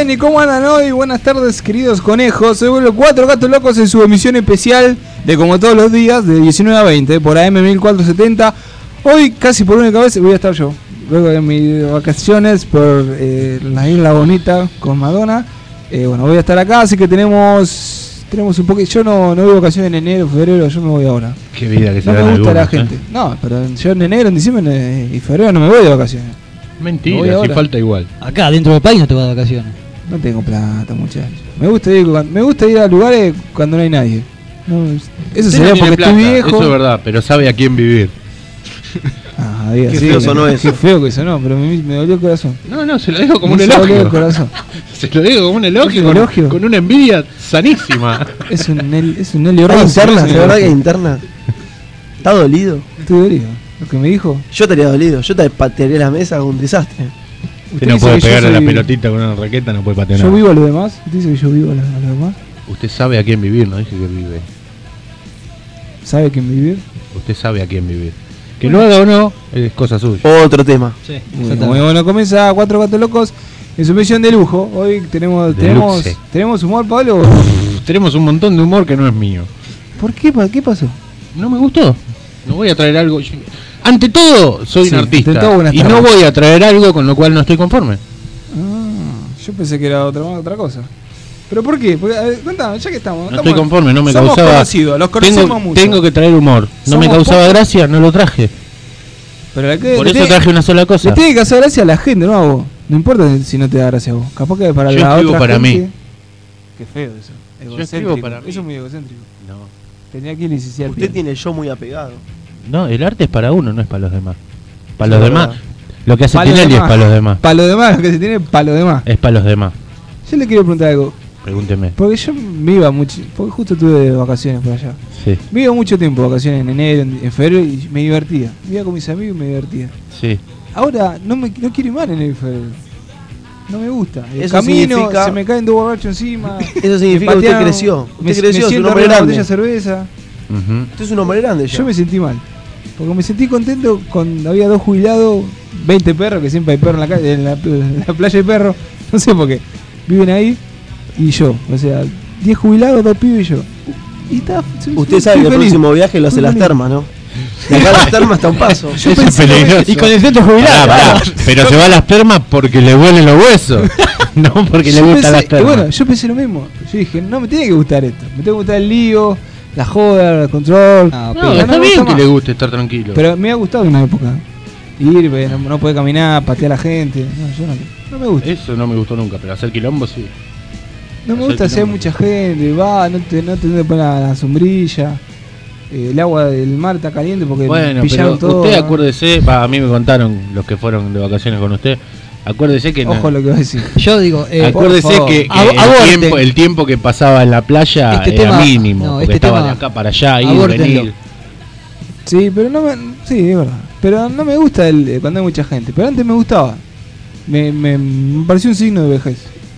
bien? ¿Y cómo andan hoy? Buenas tardes, queridos conejos. Soy los 4 Gatos Locos en su emisión especial de como todos los días, de 19 a 20, por AM 1470. Hoy, casi por única vez, voy a estar yo. Luego de mis vacaciones por la Isla Bonita con Madonna. Bueno, voy a estar acá, así que tenemos un poco. Yo no voy de vacaciones en enero, febrero, yo me voy ahora. Qué vida que se no dan me gusta algunos, la gente. No, pero yo en enero, en diciembre y febrero no me voy de vacaciones. Mentira, si falta igual. Acá, dentro del país, no te vas de vacaciones. No tengo plata, muchachos. Me gusta ir a lugares cuando no hay nadie. No, eso Usted sería no tiene porque plata, estoy viejo. Eso es verdad, pero sabe a quién vivir. Ah, qué feo sonó eso. Qué feo que sonó, pero me dolió el corazón. No, se lo digo como Me un dolió el elogio. corazón. Se lo digo como un elogio, ¿Es un elogio? con una envidia sanísima. Es un Nelly ¿Hay Rossi. interna? es un ¿De verdad que hay elogio. interna? ¿Está dolido? Estoy dolido. Lo que me dijo. Yo estaría dolido. Yo te patearía la mesa con un desastre. Usted no dice puede que yo pegarle a la soy- pelotita con una raqueta, no puede patear Yo nada. vivo a lo demás. ¿Usted dice que yo vivo a lo demás? Usted sabe a quién vivir, no dije que vive. ¿Sabe quién vivir? Usted sabe a quién vivir. Que lo haga o no, es cosa suya. Otro tema. Sí, Bueno, comienza 4 Gatos Locos en su misión de lujo. Hoy tenemos humor, Pablo. Tenemos un montón de humor que no es mío. ¿Por qué? ¿Qué pasó? No me gustó. No voy a traer algo. Ante todo, soy Sí, un artista. ante todo, buenas Y no tardes. voy a traer algo con lo cual no estoy conforme. Yo pensé que era otra cosa. ¿Pero por qué? Porque, a ver, cuéntame, ya que estamos. No estoy conforme, no me somos causaba. Conocidos, los conocemos mucho. Tengo que traer humor. No me Somos causaba pocos. gracia, no lo traje. Pero Por eso traje una sola cosa. Le tiene que hacer gracia a la gente, no a vos. No importa si no te da gracia a vos. Capaz que para Yo la escribo otra para gente. mí. Qué feo eso. Yo escribo para mí. Eso es muy egocéntrico. No. Tenía que iniciar. Usted tiene el yo muy apegado. No, el arte es para uno, no es para los demás. Para Eso los es demás. verdad. Lo que hace Pa' los Tinelli es demás. para los demás. Para lo demás, lo que se tiene para lo demás. Es para los demás. Yo le quiero preguntar algo. Pregúnteme. Porque yo me iba mucho. Porque justo tuve vacaciones por allá. Sí, Me iba mucho tiempo de vacaciones en enero, en febrero y me divertía. Me iba con mis amigos y me divertía. sí. Ahora no quiero ir más en enero y febrero. No me gusta. El Eso camino, significa- se me caen dos borrachos encima. Eso significa me que usted patearon, creció. Me Usted creció, es un siento hombre arriba de una grande. botella de cerveza. Ujú. Usted es un hombre grande ya. Yo me sentí mal. Porque me sentí contento con. Había 2 jubilados, 20 perros, que siempre hay perros en la calle, en la playa hay perros. No sé por qué. Viven ahí. Y yo. O sea, 10 jubilados, 2 pibes y yo. Y está. Usted sabe que el próximo viaje lo hace Estoy las feliz. termas, ¿no? De acá a las termas está un paso. Yo Es pensé peligroso. Y con el centro jubilado. Pará, pero se va a las termas porque le duelen los huesos. No porque le Yo gustan pensé- las termas. y bueno, yo pensé lo mismo. Yo dije, no me tiene que gustar esto. Me tiene que gustar el lío, la joda, el control. No, no, pero está me bien gusta que más. le guste estar tranquilo. Pero me ha gustado en una época. Ir, no puede caminar, patear a la gente. No, yo no me gusta. Eso no me gustó nunca, pero hacer quilombo sí. No me hacer gusta hacer quilombo. mucha gente. Va, no te pones la sombrilla. El agua del mar está caliente porque Bueno, pillaron pero todo. usted acuérdese, a mí me contaron los que fueron de vacaciones con usted. Acuérdese que Ojo lo que va a decir. Yo digo, acuérdese por favor. que Aborten. el tiempo que pasaba en la playa Este era tema- mínimo, no, porque este estaba tema- de acá para allá, ir, abórtenlo. venir. Sí, pero no me. Sí, es verdad. Pero no me gusta cuando hay mucha gente. Pero antes me gustaba. Me pareció un signo de vejez.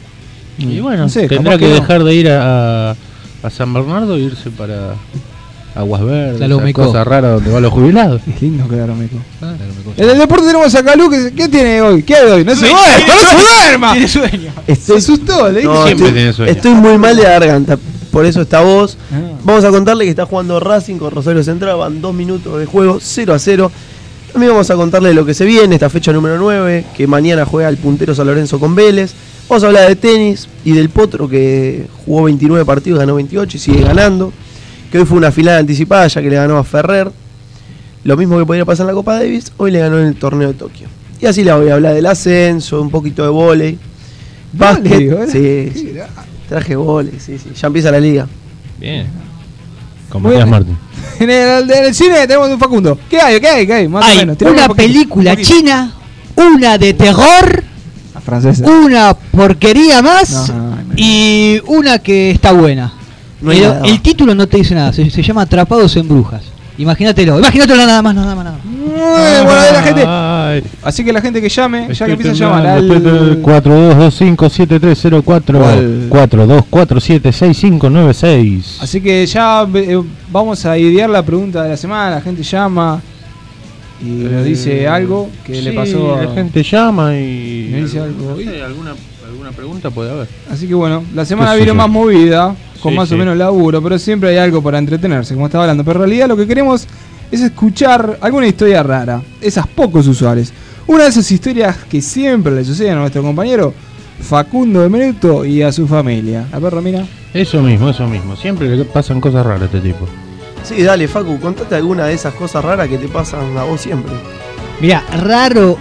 Y bueno, No sé, tendrá capaz que no. dejar de ir a San Bernardo e irse para Aguas Verdes, La esa Lomecó. cosa rara donde van los jubilados. Es lindo que era Meco. En el deporte tenemos a Calú. ¿Qué tiene hoy? ¿Qué hay hoy? No se duerma. ¡No se duerma! tiene sueño. Se Estoy, asustó, le dije. no, Siempre estoy- tiene sueño. estoy muy mal de la garganta. Por eso está vos. Ah. Vamos a contarle que está jugando Racing con Rosario Central. Van 2 minutos de juego, 0-0. También vamos a contarle lo que se viene, esta fecha número 9, que mañana juega el puntero San Lorenzo con Vélez. Vamos a hablar de tenis y del Potro, que jugó 29 partidos, ganó 28 y sigue ganando. Que hoy fue una final anticipada, ya que le ganó a Ferrer. Lo mismo que podría pasar en la Copa Davis, hoy le ganó en el torneo de Tokio. Y así le voy a hablar del ascenso, un poquito de vóley. Básquet, ¿Vóley? sí, sí. Traje vóley, sí, sí. Ya empieza la liga. Bien. Con Muy Matías bien. Martín. En el cine tenemos un Facundo. ¿Qué hay? ¿Qué hay? Más o Hay menos. Tirame una un poquito, película un poquito. china, una de terror, Ah, francesa. una porquería más No, y una que está buena. No hay Pero nada. el título no te dice nada, se llama Atrapados en Brujas. Imagínatelo nada más. Bueno, la gente. Ay. Así que la gente que llame, ya que Estoy empieza a llamar temblando. al 42257304 ¿Cuál? 42476596. Así que ya vamos a idear la pregunta de la semana, la gente llama y nos dice algo que le pasó a... La gente llama y. Me dice algo. No sé, alguna ¿Alguna pregunta puede haber? Así que bueno, la semana ¿Qué sé vino yo? más movida, con Sí, más o sí. menos laburo, pero siempre hay algo para entretenerse, como estaba hablando. Pero en realidad lo que queremos es escuchar alguna historia rara, esas pocos usuales. Una de esas historias que siempre le suceden a nuestro compañero Facundo de Meneto y a su familia. A ver, Romina. Eso mismo. Siempre le pasan cosas raras a este tipo. Sí, dale, Facu, contate alguna de esas cosas raras que te pasan a vos siempre. Mirá, raro,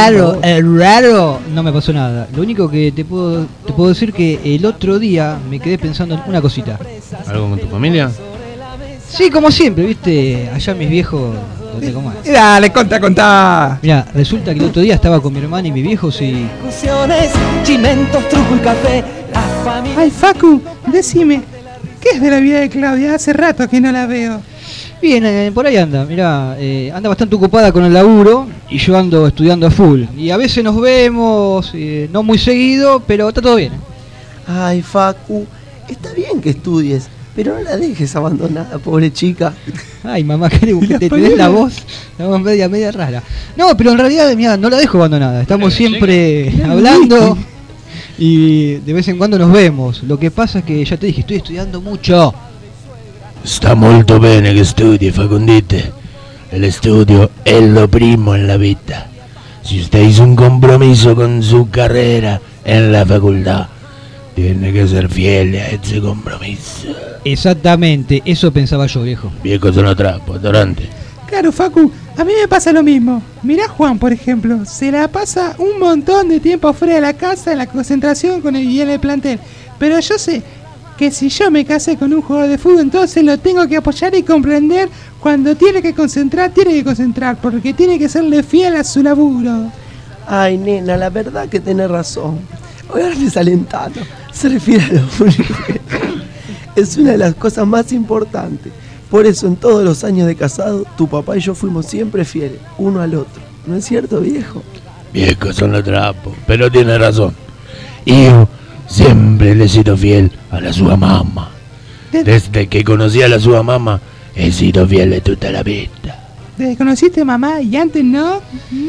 no me pasó nada. Lo único que te puedo decir que el otro día me quedé pensando en una cosita. ¿Algo con tu familia? Sí, como siempre, viste, allá mis viejos no tengo más. Dale, contá. Mirá, resulta que el otro día estaba con mi hermana y mis viejos y... Discusiones, chimentos, truco y café, la familia. Ay, Facu, decime, ¿qué es de la vida de Claudia? Hace rato que no la veo. Bien, por ahí anda, mirá, anda bastante ocupada con el laburo y yo ando estudiando a full. Y a veces nos vemos, no muy seguido, pero está todo bien. Ay, Facu, está bien que estudies, pero no la dejes abandonada, pobre chica. Ay, mamá, ¿qué le tenés la voz media rara? No, pero en realidad, mirá, no la dejo abandonada. Estamos siempre hablando y de vez en cuando nos vemos. Lo que pasa es que, ya te dije, estoy estudiando mucho. Sta molto bene che studi, Facondite. El studio è lo primo en la vita. Si usted hizo un compromiso con su carrera en la facultad, tiene que ser fiel a ese compromiso. Exactamente, eso pensaba yo, viejo. Viejo sono trapo, adorante. Claro, Facu, a mí me pasa lo mismo. Mirá Juan, por ejemplo, se la pasa un montón de tiempo fuera de la casa en la concentración y en el plantel. Pero yo sé que si yo me casé con un jugador de fútbol, entonces lo tengo que apoyar y comprender. Cuando tiene que concentrar, porque tiene que serle fiel a su laburo. Ay, nena, la verdad que tenés razón. Voy a darles alentando. Ser fiel a lo único que es una de las cosas más importantes. Por eso, en todos los años de casado, tu papá y yo fuimos siempre fieles, uno al otro. ¿No es cierto, viejo? Viejo sono trapo, pero tiene razón. Io sempre le sido fiel a la sua mamma. Desde que conocí a la sua mamma, he sido fiel toda la vida. ¿Te conociste mamá y antes no?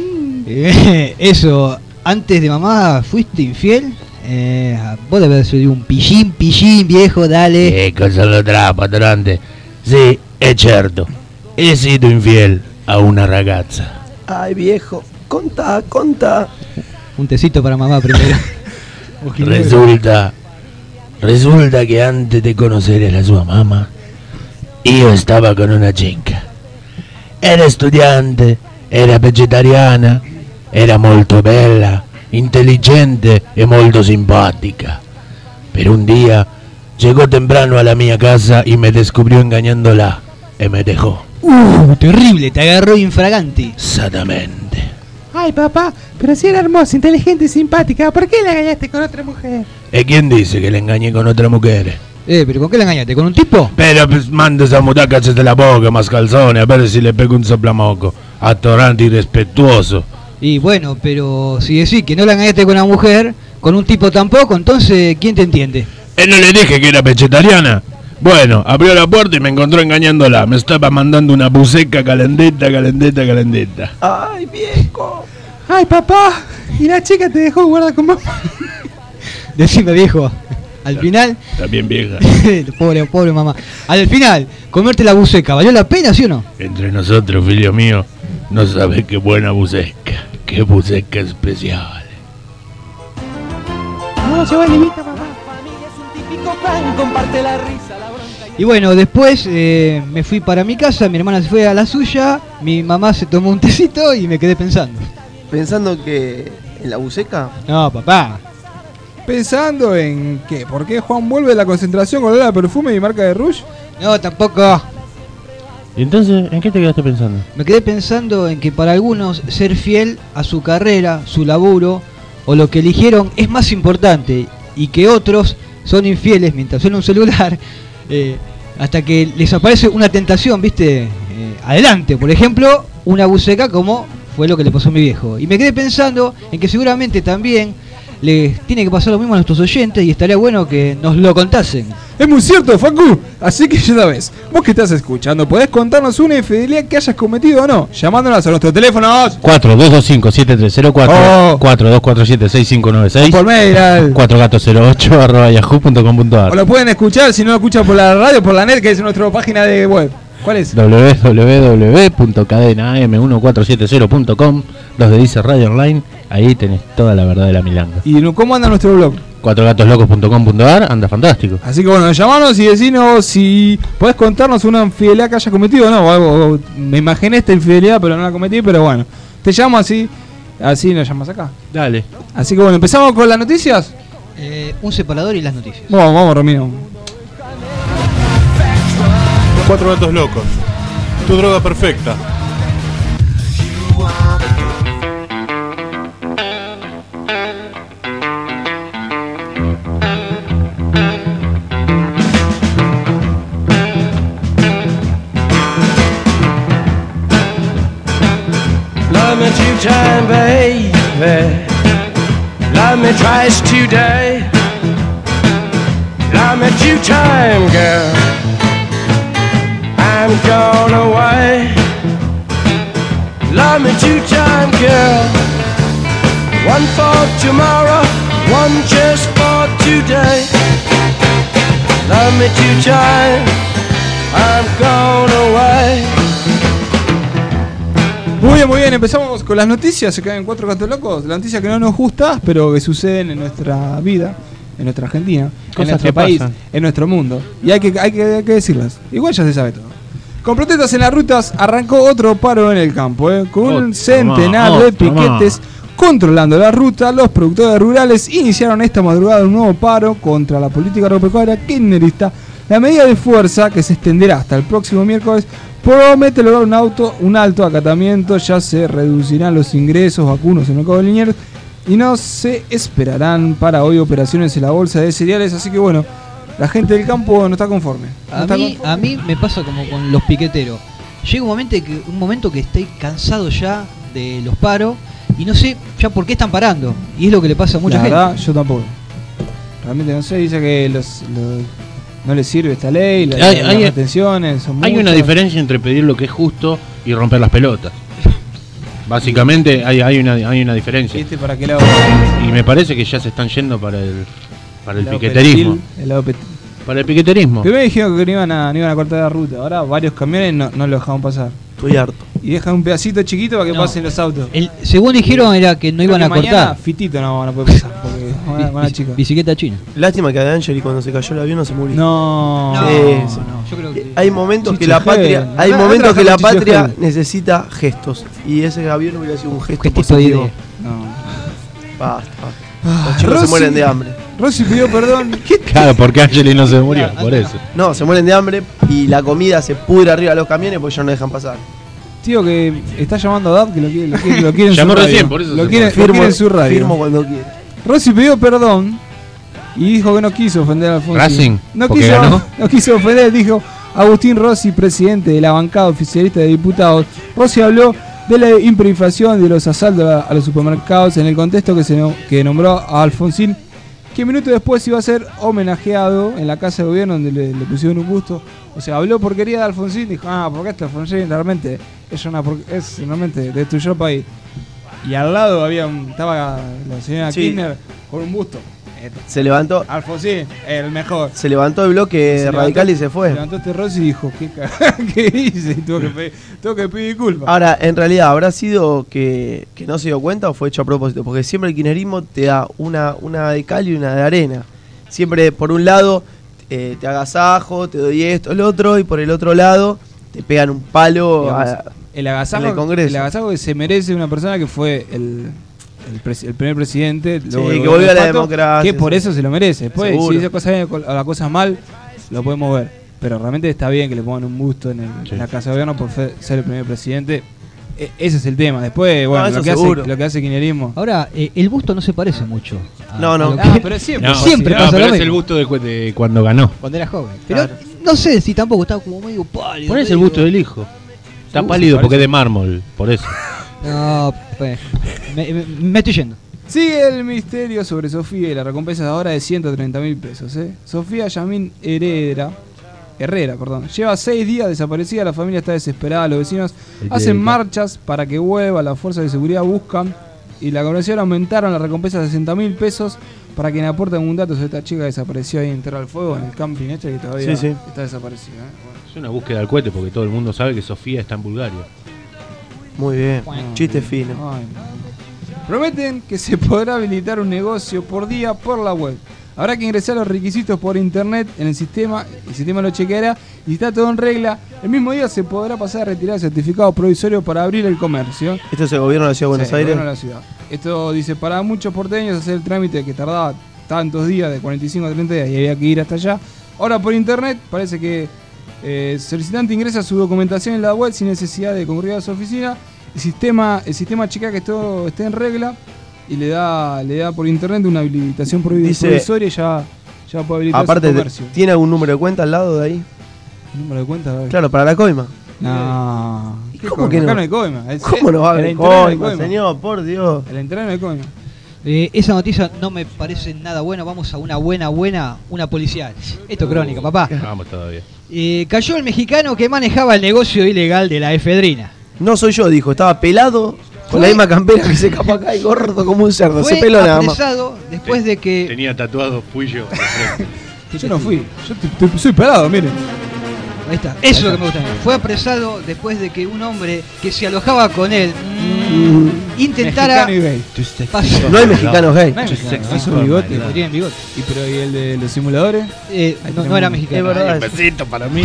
Eso, antes de mamá, ¿fuiste infiel? Vos debes ser un pillín, viejo, dale. Viejo sono trapo, adorante. Sì, è certo. He sido infiel a una ragazza. Ay, viejo, contá. Un tecito para mamá primero. Resulta que antes de conocer a la sua mamma, io stavo con una chica. Era studiante, era vegetariana, era molto bella, intelligente e molto simpatica. Pero un día llegó temprano a la mia casa y me descubrió engañándola y me dejó. Terrible, te agarró infraganti. Exactamente. Ay, papá, pero si era hermosa, inteligente y simpática, ¿por qué la engañaste con otra mujer? ¿Y quién dice que le engañé con otra mujer? ¿Pero con qué la engañaste? ¿Con un tipo? Pero pues mándese a mutar cachas de la boca, más calzones, a ver si le pego un soplamoco. Atorante y irrespetuoso. Y bueno, pero si decís que no la engañaste con una mujer, con un tipo tampoco, entonces, ¿quién te entiende? No le dije que era vegetariana. Bueno, abrió la puerta y me encontró engañándola. Me estaba mandando una buceca calentita. Ay, viejo. Ay, papá, y la chica te dejó guardar con mamá. Decime, viejo, al final... También vieja. pobre mamá. Al final, comerte la buceca, ¿valió la pena, sí o no? Entre nosotros, filio mío, no sabes qué buena buceca. Qué buceca especial. No, se va levita, papá. Familia es un típico plan, comparte la risa, la bronca y... Y bueno, después me fui para mi casa, mi hermana se fue a la suya, mi mamá se tomó un tecito y me quedé pensando. Pensando que en la buceca. No, papá. Pensando en qué, ¿por qué Juan vuelve de la concentración con olor a perfume y marca de Rouge? No, tampoco. ¿Y entonces en qué te quedaste pensando? Me quedé pensando en que para algunos ser fiel a su carrera, su laburo o lo que eligieron es más importante y que otros son infieles mientras suena un celular hasta que les aparece una tentación, ¿viste? Adelante, por ejemplo, una buceca como fue lo que le pasó a mi viejo. Y me quedé pensando en que seguramente también les tiene que pasar lo mismo a nuestros oyentes y estaría bueno que nos lo contasen. Es muy cierto, Facu. Así que ya sabes, vos que estás escuchando, podés contarnos una infidelidad que hayas cometido o no, llamándonos a nuestros teléfonos 4225-7304, Oh. 4247-6596, por mail al- 4gato08@yahoo.com.ar. o lo pueden escuchar si no lo escuchan por la radio, por la net, que es nuestra página de web. ¿Cuál es? www.cadenaam1470.com, los de Dice Radio Online, ahí tenés toda la verdad de la milanga. ¿Y cómo anda nuestro blog? 4gatoslocos.com.ar, anda fantástico. Así que bueno, llamanos y decinos si podés contarnos una infidelidad que hayas cometido o no. O me imaginé esta infidelidad, pero no la cometí, pero bueno. Te llamo así nos llamas acá. Dale. Así que bueno, empezamos con las noticias. Un separador y las noticias. Vamos, Romino. 4 gatos locos. Tu droga perfecta. Love me 2 times, baby. Love me twice today. Love me 2 times, girl. I'm gone away. Love me 2 times, girl. One for tomorrow, one just for today. Love me 2 times. I'm gone away. Muy bien, empezamos con las noticias. Se caen 4 gatos locos. Las noticias que no nos gustan, pero que suceden en nuestra vida, en nuestra Argentina, en Cosas nuestro que país, pasan. en nuestro mundo. Y hay que decirlas. Igual ya se sabe todo. Con protestas en las rutas, arrancó otro paro en el campo, con un Otro centenar más, de otro piquetes controlando la ruta. Los productores rurales iniciaron esta madrugada un nuevo paro contra la política agropecuaria kirchnerista. La medida de fuerza, que se extenderá hasta el próximo miércoles, promete lograr un alto acatamiento. Ya se reducirán los ingresos vacunos en el mercado de Liniers y no se esperarán para hoy operaciones en la bolsa de cereales. Así que bueno, la gente del campo no está conforme. A mí me pasa como con los piqueteros. Llega un momento que estoy cansado ya de los paros y no sé ya por qué están parando. Y es lo que le pasa a mucha La gente. verdad, yo tampoco. Realmente no sé, dice que no les sirve esta ley, las retenciones son Hay una muchas. diferencia entre pedir lo que es justo y romper las pelotas. Básicamente hay una diferencia. ¿Viste para qué lado? Y me parece que ya se están yendo para el lado piqueterismo. petil, el lado petil. Para el piqueterismo. Primero dijeron que no iban a cortar la ruta, ahora varios camiones no lo dejaban pasar. Estoy harto. Y dejan un pedacito chiquito para que No. pasen los autos. Según dijeron era que no Creo iban que a mañana cortar. Fitito no puede pasar, porque van a chica. Bicicleta china. Lástima que a De Angeli cuando se cayó el avión no se murió. No. Sí. Yo creo que Hay momentos que Chiche la patria, Gel. hay Acá momentos que la trabajamos Chiche patria Gel. necesita gestos y ese avión hubiera sido un gesto Gestito de positivo. idea. No. Basta. Los chicos se Rosy- mueren de hambre. Rosy pidió perdón. Claro, porque Angeli no se murió, por eso. No, se mueren de hambre y la comida se pudre arriba de los camiones porque ya no dejan pasar. Tío que está llamando a Dad que lo quiere en su Llamó radio. recién, por eso lo se quiere, fue. lo quiere en su radio. Firmo cuando quiera. Rossi pidió perdón y dijo que no quiso ofender a Alfonsín. Racing, No porque quiso, ganó. no quiso ofender, dijo Agustín Rossi, presidente de la bancada oficialista de diputados. Rossi habló de la hiperinflación de los asaltos a los supermercados en el contexto que nombró a Alfonsín, que minutos después iba a ser homenajeado en la Casa de Gobierno donde le pusieron un busto. O sea, habló porquería de Alfonsín, dijo, porque este Alfonsín realmente realmente destruyó el país. Y al lado estaba la señora Sí. Kirchner con un busto. Se levantó, Alfonsín, el mejor. se levantó el bloque Se radical levantó- y se fue. Se levantó este Rossi y dijo, ¿qué hice? Y tuvo que pedir disculpas. Ahora, en realidad, ¿habrá sido que no se dio cuenta o fue hecho a propósito? Porque siempre el kirchnerismo te da una de cal y una de arena. Siempre, por un lado, te agasajo, te doy esto, el otro, y por el otro lado, te pegan un palo. Digamos, a- el agasajo, en el Congreso. el agasajo que se merece una persona que fue el primer presidente, luego que del volvió a la Pato, democracia, que por sí. eso se lo merece. Después, Seguro. si hizo cosas bien o las cosas mal, lo podemos ver. Pero realmente está bien que le pongan un busto en la Casa de Gobierno por ser el primer presidente. Ese es el tema. Después, bueno, eso lo que seguro. hace el kirchnerismo. Ahora, el busto no se parece mucho. No. a lo que- Pero siempre, No, Siempre no, pasa pero lo es el mismo. busto de cuando ganó. Cuando era joven. Pero Claro. no sé si tampoco estaba como medio pálido. Ponés el medio- busto del hijo. Está Se pálido parece. porque es de mármol, por eso. No, pues, me estoy yendo. Sigue el misterio sobre Sofía y la recompensa de ahora de 130.000 pesos. Sofía Yamín Herrera, lleva 6 días desaparecida, la familia está desesperada, los vecinos hacen marchas para que vuelva, las fuerzas de seguridad buscan y la corporación aumentaron la recompensa a 60.000 pesos para quien aporte algún dato sobre esta chica que desapareció ahí en Tierra del Fuego, en el camping que todavía está desaparecida. Bueno. Es una búsqueda al cohete porque todo el mundo sabe que Sofía está en Bulgaria. Muy bien, chiste fino. Ay, no. Prometen que se podrá habilitar un negocio por día por la web. Habrá que ingresar los requisitos por internet en el sistema lo chequeará y si está todo en regla, el mismo día se podrá pasar a retirar el certificado provisorio para abrir el comercio. ¿Esto es el gobierno de la Ciudad de Buenos Aires? El gobierno de la ciudad. Esto dice, para muchos porteños hacer el trámite que tardaba tantos días, de 45 a 30 días, y había que ir hasta allá. Ahora por internet parece que el solicitante ingresa su documentación en la web sin necesidad de concurrir a su oficina. El sistema chequea que todo esté en regla y le da por internet una habilitación provisoria y ya puede habilitar aparte su comercio. ¿Tiene algún número de cuenta al lado de ahí? ¿Número de cuenta? Claro, para la coima. No. ¿Cómo que no? Acá no hay coima. ¿Cómo no va a haber coima, señor? Por Dios. En la internet no hay coima. Esa noticia no me parece nada buena. Vamos a una una policial. Esto es crónica, papá. Vamos todavía. Cayó el mexicano que manejaba el negocio ilegal de la efedrina. No soy yo, dijo. Estaba pelado, con la misma campera que se escapó acá y gordo como un cerdo. Se peló nada más. Después de que... Tenía tatuado, fui yo. Yo no fui. Yo soy pelado, miren. Ahí está. Eso es lo que me gusta a mí. Fue apresado después de que un hombre que se alojaba con él intentara... Mexicano y gay. No hay mexicanos gay. No hay mexicano. Hizo bigote. Tienen bigote. ¿Y el de los simuladores? No era mexicano. Es verdad. Un besito para mí.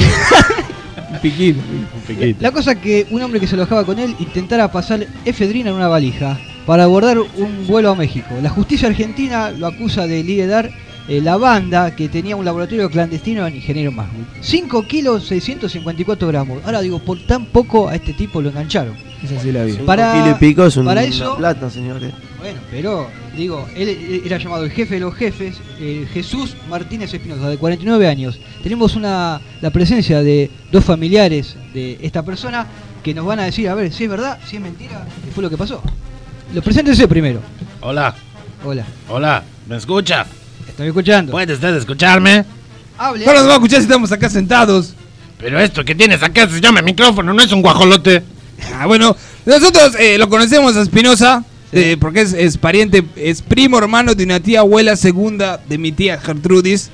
Un piquito. La cosa es que un hombre que se alojaba con él intentara pasar efedrina en una valija para abordar un vuelo a México. La justicia argentina lo acusa de liderar la banda que tenía un laboratorio clandestino en Ingeniero Maswood. 5 kilos 654 gramos. Ahora digo, por tan poco a este tipo lo engancharon. Esa sí la vi. Para- Kilo y pico es para una eso- plata, señores. Bueno, pero digo, él era llamado el jefe de los jefes, Jesús Martínez Espinosa, de 49 años. Tenemos la presencia de 2 familiares de esta persona que nos van a decir, a ver, si es verdad, si es mentira, qué fue lo que pasó. Lo preséntense primero. Hola, Hola, hola, ¿me escucha? ¿están escuchando? ¿Puede usted escucharme? Hable. No nos va a escuchar si estamos acá sentados. Pero esto que tienes acá se llama micrófono, no es un guajolote. Bueno, nosotros lo conocemos a Espinosa porque es pariente, es primo hermano de una tía abuela segunda de mi tía Gertrudis.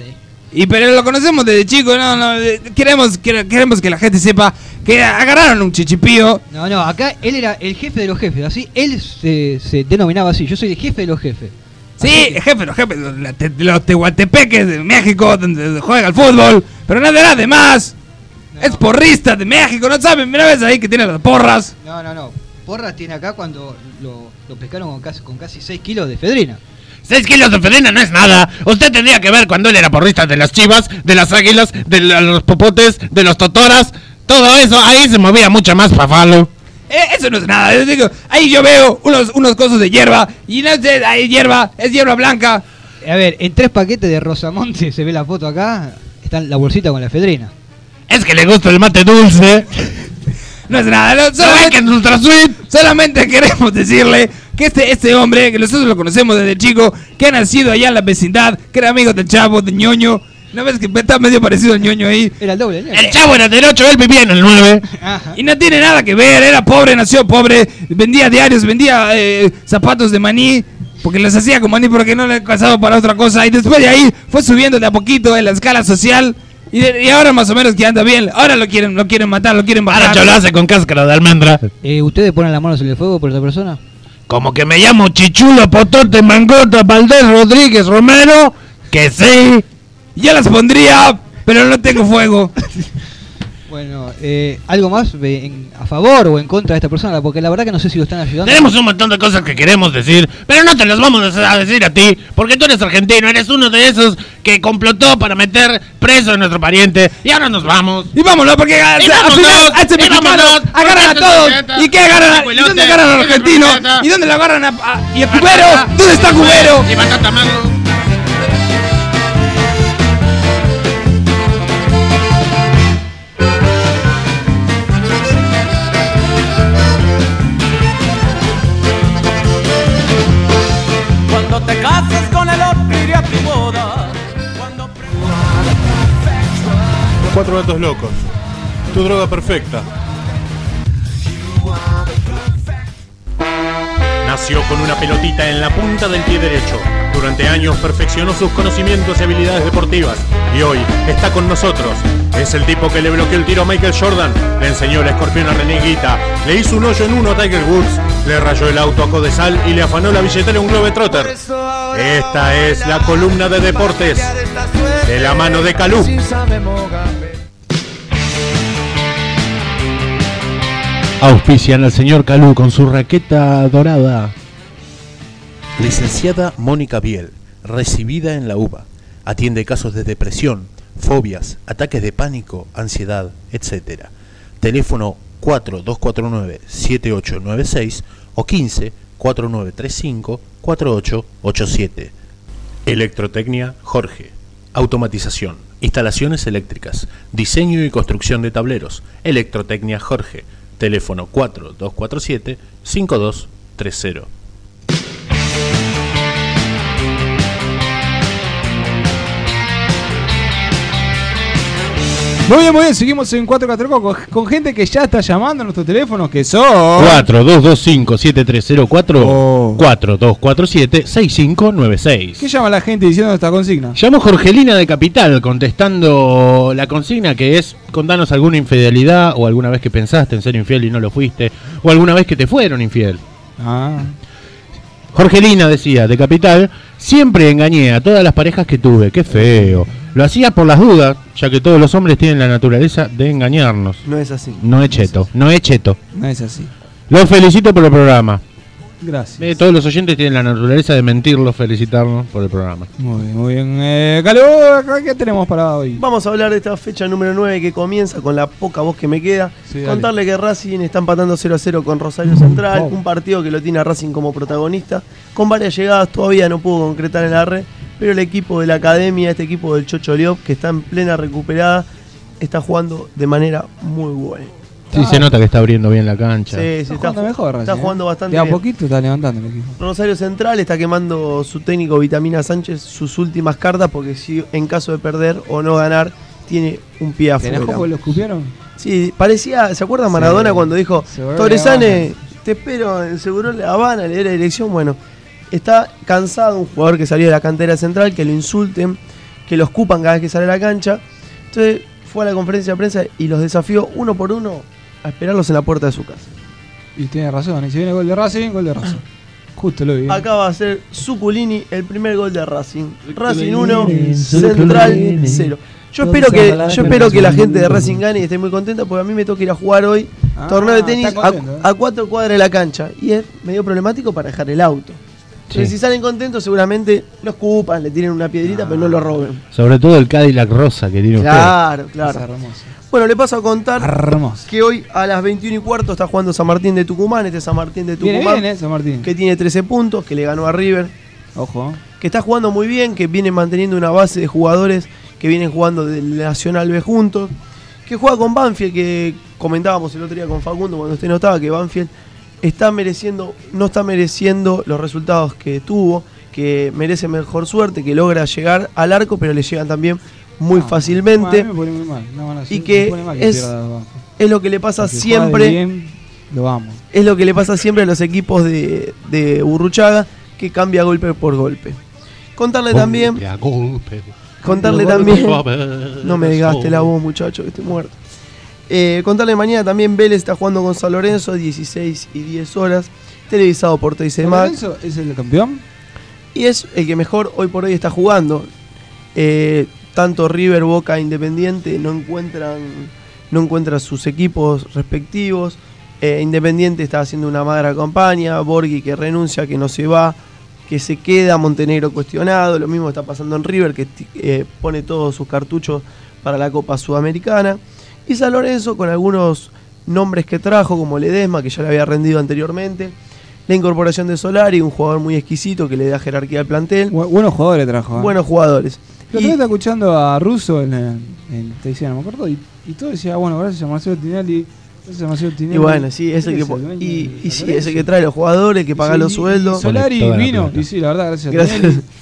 Sí. Pero lo conocemos desde chico, queremos que la gente sepa que agarraron un chichipío. No, acá él era el jefe de los jefes, así él se denominaba así, yo soy el jefe de los jefes. Sí, jefe, los jefes, los tehuantepeques de México, donde juega al fútbol, pero nada de más. No. Es porrista de México, ¿no saben? Mira, ves ahí que tiene las porras. No. Porras tiene acá cuando lo pescaron con casi 6 kilos de efedrina. 6 kilos de efedrina no es nada. Usted tendría que ver cuando él era porrista de las chivas, de las águilas, de los popotes, de los totoras. Todo eso, ahí se movía mucho más pafalo. Eso no es nada, yo digo, ahí yo veo unos cosos de hierba, y no sé, hay hierba, es hierba blanca. A ver, en 3 paquetes de Rosamonte, se ve la foto acá, está la bolsita con la efedrina. Es que le gusta el mate dulce. No es nada, ¿Sabe que es ultra sweet? solamente queremos decirle que este hombre, que nosotros lo conocemos desde chico, que ha nacido allá en la vecindad, que era amigo del Chavo, de Ñoño. ¿No ves que está medio parecido al Ñoño ahí? Era el doble, ¿no? El chavo era del 8, él vivía en el 9. Ajá. Y no tiene nada que ver, era pobre, nació pobre, vendía diarios, vendía zapatos de maní, porque los hacía con maní porque no le alcanzaba para otra cosa. Y después de ahí fue subiendo de a poquito en la escala social. Y ahora más o menos que anda bien. Ahora lo quieren matar, lo quieren Ahora bajar. yo lo hace con cáscara de almendra. ¿Ustedes ponen las manos en el fuego por esta persona? Como que me llamo Chichulo, Potote, Mangota, Valdés, Rodríguez, Romero. Que sí. Ya las pondría, pero no tengo fuego. Bueno, ¿algo más a favor o en contra de esta persona? Porque la verdad que no sé si lo están ayudando. Tenemos un montón de cosas que queremos decir, pero no te las vamos a decir a ti, porque tú eres argentino, eres uno de esos que complotó para meter preso a nuestro pariente. Y ahora nos vamos. Y vámonos, porque al vámonos, final a este y mexicano vámonos, agarran a porque todos. este ¿Y qué agarran? ¿Y dónde agarran al argentino? ¿Y dónde lo agarran y el cubero? ¿Dónde está Cubero? Y batata mango. Cuatro Gatos Locos. Tu droga perfecta. Nació con una pelotita en la punta del pie derecho. Durante años perfeccionó sus conocimientos y habilidades deportivas. Y hoy está con nosotros. Es el tipo que le bloqueó el tiro a Michael Jordan, le enseñó el escorpión a René Guita, le hizo un hoyo en uno a Tiger Woods, le rayó el auto a Codesal y le afanó la billetera a un Globetrotter. Esta es la columna de deportes de la mano de Calú. Auspician al señor Calú con su raqueta dorada. Licenciada Mónica Biel, recibida en la UBA. Atiende casos de depresión, fobias, ataques de pánico, ansiedad, etc. Teléfono 4249-7896 o 15-4935-4887. Electrotecnia Jorge. Automatización, instalaciones eléctricas, diseño y construcción de tableros. Electrotecnia Jorge. Teléfono 4247-5230. Muy bien, seguimos en 444 con gente que ya está llamando a nuestro teléfono, que son 4225-7304 o 4247-6596. ¿Qué llama la gente diciendo esta consigna? Llamo Jorgelina de Capital contestando la consigna, que es: contanos alguna infidelidad o alguna vez que pensaste en ser infiel y no lo fuiste, o alguna vez que te fueron infiel. Jorgelina decía, de Capital: siempre engañé a todas las parejas que tuve, qué feo. Lo hacía por las dudas, ya que todos los hombres tienen la naturaleza de engañarnos. No es así. No es cheto, no es cheto. No es así. Los felicito por el programa. Gracias. Todos los oyentes tienen la naturaleza de mentirlos, felicitarnos por el programa. Muy bien. Calú, ¿qué tenemos para hoy? Vamos a hablar de esta fecha número 9 que comienza con la poca voz que me queda. Sí, contarle que Racing está empatando 0-0 con Rosario Central, un partido que lo tiene a Racing como protagonista, con varias llegadas, todavía no pudo concretar en la red, pero el equipo de la academia, este equipo del Chocho Liop, que está en plena recuperada, está jugando de manera muy buena. Sí, se nota que está abriendo bien la cancha. Sí, está jugando mejor, Racing, está jugando bastante de a bien. poquito está levantando el equipo. Rosario Central está quemando su técnico Vitamina Sánchez sus últimas cartas, porque si en caso de perder o no ganar, tiene un pie afuera. ¿Tenés ojo que lo escupieron? Sí, parecía, ¿se acuerdan Maradona cuando dijo: Torresane, te espero en Seguro La Habana, le dé la dirección? Bueno, está cansado un jugador que salió de la cantera Central, que lo insulten, que lo escupan cada vez que sale a la cancha. Entonces fue a la conferencia de prensa y los desafió uno por uno a esperarlos en la puerta de su casa. Y tiene razón, y si viene gol de Racing, gol de Racing. Justo lo vi. Acá va a ser Zuculini el primer gol de Racing. Racing 1, Central 0. Yo espero que la gente de Racing gane y esté muy contenta, porque a mí me toca ir a jugar hoy torneo de tenis a 4 cuadras de la cancha. Y es medio problemático para dejar el auto. Entonces, si salen contentos, seguramente lo escupan, le tiren una piedrita, pero no lo roben. Sobre todo el Cadillac rosa que tiene Claro. Es hermoso. Bueno, le paso a contar que hoy a las 21:15 está jugando San Martín de Tucumán. Este San Martín de Tucumán, bien, San Martín, que tiene 13 puntos, que le ganó a River. Ojo. Que está jugando muy bien, que viene manteniendo una base de jugadores que vienen jugando del Nacional B juntos. Que juega con Banfield, que comentábamos el otro día con Facundo cuando usted notaba que Banfield no está mereciendo los resultados que tuvo, que merece mejor suerte, que logra llegar al arco, pero le llegan también muy fácilmente. Me pone muy mal. Y que es lo que le pasa siempre. Bien, lo vamos. Es lo que le pasa siempre a los equipos de Burruchaga, que cambia golpe por golpe. Contarle también. No me desgaste la voz, muchacho, que estoy muerto. Contarle mañana también Vélez está jugando con San Lorenzo, 16:10, televisado por TC ¿San Max. Lorenzo es el campeón? Y es el que mejor hoy por hoy está jugando. Tanto River, Boca, Independiente no encuentran sus equipos respectivos. Independiente está haciendo una magra campaña. Borghi que renuncia, que no se va, que se queda. Montenegro cuestionado. Lo mismo está pasando en River, que pone todos sus cartuchos para la Copa Sudamericana. Y San Lorenzo con algunos nombres que trajo, como Ledesma, que ya le había rendido anteriormente. La incorporación de Solari, un jugador muy exquisito que le da jerarquía al plantel. Buenos jugadores trajo. Buenos jugadores. Yo estaba escuchando a Russo en televisión, no me acuerdo, y todo decía, bueno, gracias a Marcelo Tinelli. Y bueno, sí, es el que trae los jugadores, que paga los sueldos. Solari vino, y sí, la verdad, gracias.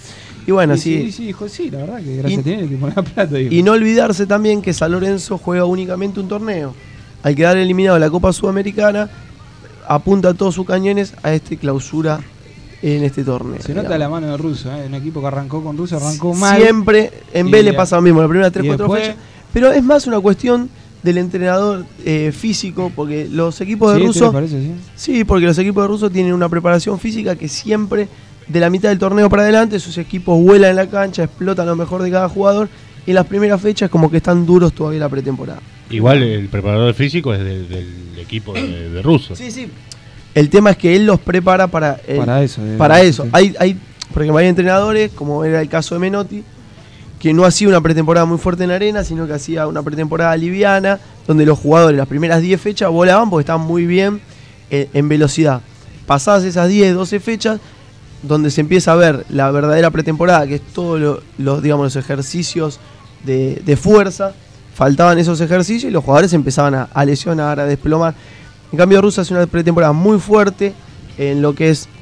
Y bueno, sí, la verdad que gracias a tener que poner plata. Digo. Y no olvidarse también que San Lorenzo juega únicamente un torneo. Al quedar eliminado de la Copa Sudamericana, apunta todos sus cañones a clausura en este torneo. Se nota la mano de Russo, un equipo que arrancó con Russo, arrancó mal. Siempre en Vélez pasa lo mismo, la primera 3-4 fechas. Pero es más una cuestión del entrenador físico, porque los equipos de Russo... Sí, porque los equipos de Russo tienen una preparación física que siempre, de la mitad del torneo para adelante, sus equipos vuelan en la cancha, explotan lo mejor de cada jugador, y en las primeras fechas como que están duros todavía la pretemporada. Igual el preparador físico es del equipo de Russo. Sí. El tema es que él los prepara para eso. Sí. Hay, por ejemplo, hay entrenadores, como era el caso de Menotti, que no hacía una pretemporada muy fuerte en la arena, sino que hacía una pretemporada liviana, donde los jugadores las primeras 10 fechas volaban porque estaban muy bien en velocidad. Pasadas esas 10, 12 fechas, donde se empieza a ver la verdadera pretemporada, que es todos los ejercicios de fuerza, faltaban esos ejercicios y los jugadores empezaban a lesionar, a desplomar. En cambio, Russo hace una pretemporada muy fuerte en lo que es